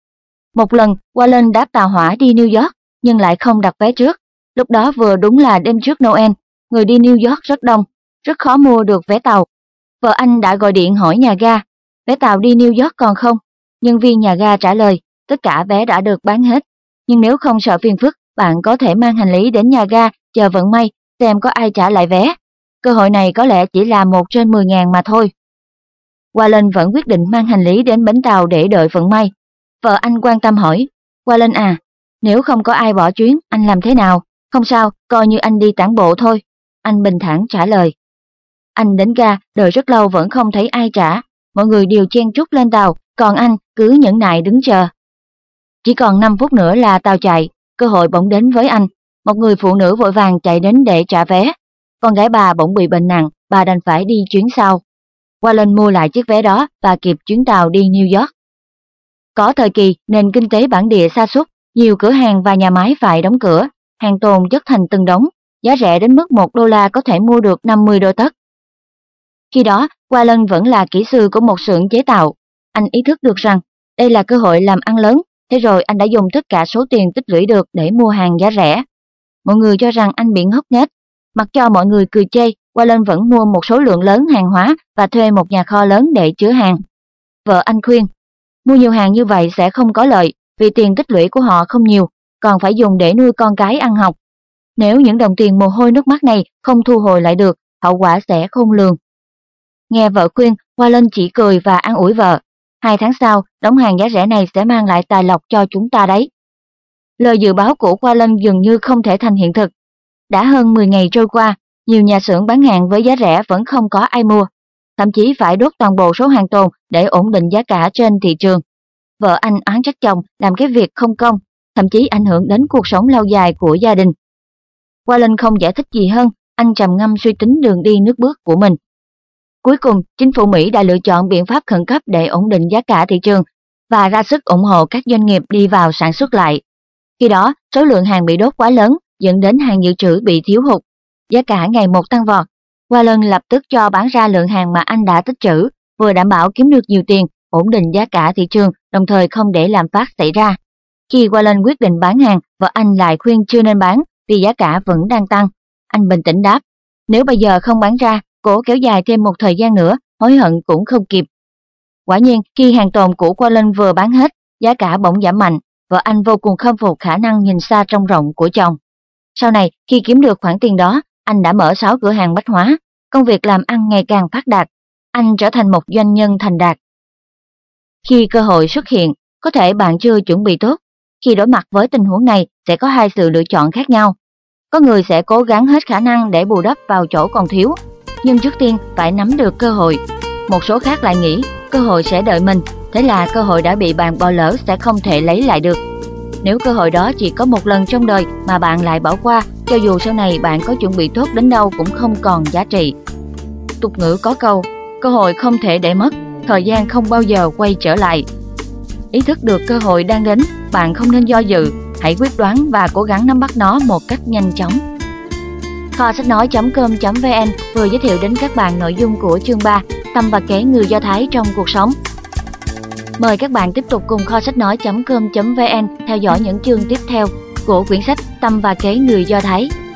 Một lần, Wallen đáp tàu hỏa đi New York, nhưng lại không đặt vé trước. Lúc đó vừa đúng là đêm trước Noel, người đi New York rất đông, rất khó mua được vé tàu. Vợ anh đã gọi điện hỏi nhà ga, vé tàu đi New York còn không? Nhân viên nhà ga trả lời, tất cả vé đã được bán hết. Nhưng nếu không sợ phiền phức, bạn có thể mang hành lý đến nhà ga, chờ vận may, xem có ai trả lại vé. Cơ hội này có lẽ chỉ là một trên mười ngàn mà thôi. Wallen vẫn quyết định mang hành lý đến bến tàu để đợi vận may. Vợ anh quan tâm hỏi, Wallen à, nếu không có ai bỏ chuyến, anh làm thế nào? Không sao, coi như anh đi tản bộ thôi. Anh bình thản trả lời. Anh đến ga, đợi rất lâu vẫn không thấy ai trả. Mọi người đều chen chúc lên tàu, còn anh cứ nhẫn nại đứng chờ. Chỉ còn năm phút nữa là tàu chạy, cơ hội bỗng đến với anh. Một người phụ nữ vội vàng chạy đến để trả vé. Con gái bà bỗng bị bệnh nặng, bà đành phải đi chuyến sau. Wallen mua lại chiếc vé đó và kịp chuyến tàu đi New York. Có thời kỳ, nền kinh tế bản địa sa sút, nhiều cửa hàng và nhà máy phải đóng cửa, hàng tồn chất thành từng đống, giá rẻ đến mức một đô la có thể mua được năm mươi đôi tất. Khi đó, Wallen vẫn là kỹ sư của một xưởng chế tạo. Anh ý thức được rằng đây là cơ hội làm ăn lớn, thế rồi anh đã dùng tất cả số tiền tích lũy được để mua hàng giá rẻ. Mọi người cho rằng anh bị ngốc nghếch. Mặc cho mọi người cười chê, Wallen vẫn mua một số lượng lớn hàng hóa và thuê một nhà kho lớn để chứa hàng. Vợ anh khuyên, mua nhiều hàng như vậy sẽ không có lợi, vì tiền tích lũy của họ không nhiều, còn phải dùng để nuôi con cái ăn học. Nếu những đồng tiền mồ hôi nước mắt này không thu hồi lại được, hậu quả sẽ khôn lường. Nghe vợ khuyên, Wallen chỉ cười và an ủi vợ. Hai tháng sau, đống hàng giá rẻ này sẽ mang lại tài lộc cho chúng ta đấy. Lời dự báo của Wallen dường như không thể thành hiện thực. Đã hơn mười ngày trôi qua, nhiều nhà xưởng bán hàng với giá rẻ vẫn không có ai mua. Thậm chí phải đốt toàn bộ số hàng tồn để ổn định giá cả trên thị trường. Vợ anh oán trách chồng làm cái việc không công, thậm chí ảnh hưởng đến cuộc sống lâu dài của gia đình. Wallen không giải thích gì hơn, anh trầm ngâm suy tính đường đi nước bước của mình. Cuối cùng, chính phủ Mỹ đã lựa chọn biện pháp khẩn cấp để ổn định giá cả thị trường và ra sức ủng hộ các doanh nghiệp đi vào sản xuất lại. Khi đó, số lượng hàng bị đốt quá lớn, dẫn đến hàng dự trữ bị thiếu hụt. Giá cả ngày một tăng vọt. Wallen lập tức cho bán ra lượng hàng mà anh đã tích trữ, vừa đảm bảo kiếm được nhiều tiền, ổn định giá cả thị trường, đồng thời không để lạm phát xảy ra. Khi Wallen quyết định bán hàng, vợ anh lại khuyên chưa nên bán vì giá cả vẫn đang tăng. Anh bình tĩnh đáp, nếu bây giờ không bán ra, cố kéo dài thêm một thời gian nữa, hối hận cũng không kịp. Quả nhiên, khi hàng tồn của Wallen vừa bán hết, giá cả bỗng giảm mạnh, vợ anh vô cùng khâm phục khả năng nhìn xa trông rộng của chồng. Sau này, khi kiếm được khoản tiền đó, anh đã mở sáu cửa hàng bách hóa, công việc làm ăn ngày càng phát đạt. Anh trở thành một doanh nhân thành đạt. Khi cơ hội xuất hiện, có thể bạn chưa chuẩn bị tốt. Khi đối mặt với tình huống này, sẽ có hai sự lựa chọn khác nhau. Có người sẽ cố gắng hết khả năng để bù đắp vào chỗ còn thiếu, nhưng trước tiên phải nắm được cơ hội. Một số khác lại nghĩ cơ hội sẽ đợi mình, thế là cơ hội đã bị bạn bỏ lỡ sẽ không thể lấy lại được. Nếu cơ hội đó chỉ có một lần trong đời mà bạn lại bỏ qua, cho dù sau này bạn có chuẩn bị tốt đến đâu cũng không còn giá trị. Tục ngữ có câu, cơ hội không thể để mất, thời gian không bao giờ quay trở lại. Ý thức được cơ hội đang đến, bạn không nên do dự, hãy quyết đoán và cố gắng nắm bắt nó một cách nhanh chóng. Kho sách nói chấm com chấm vn vừa giới thiệu đến các bạn nội dung của chương ba, tâm và kế người Do Thái trong cuộc sống. Mời các bạn tiếp tục cùng kho sách nói chấm com chấm vn theo dõi những chương tiếp theo của quyển sách Tâm và kế người Do Thái.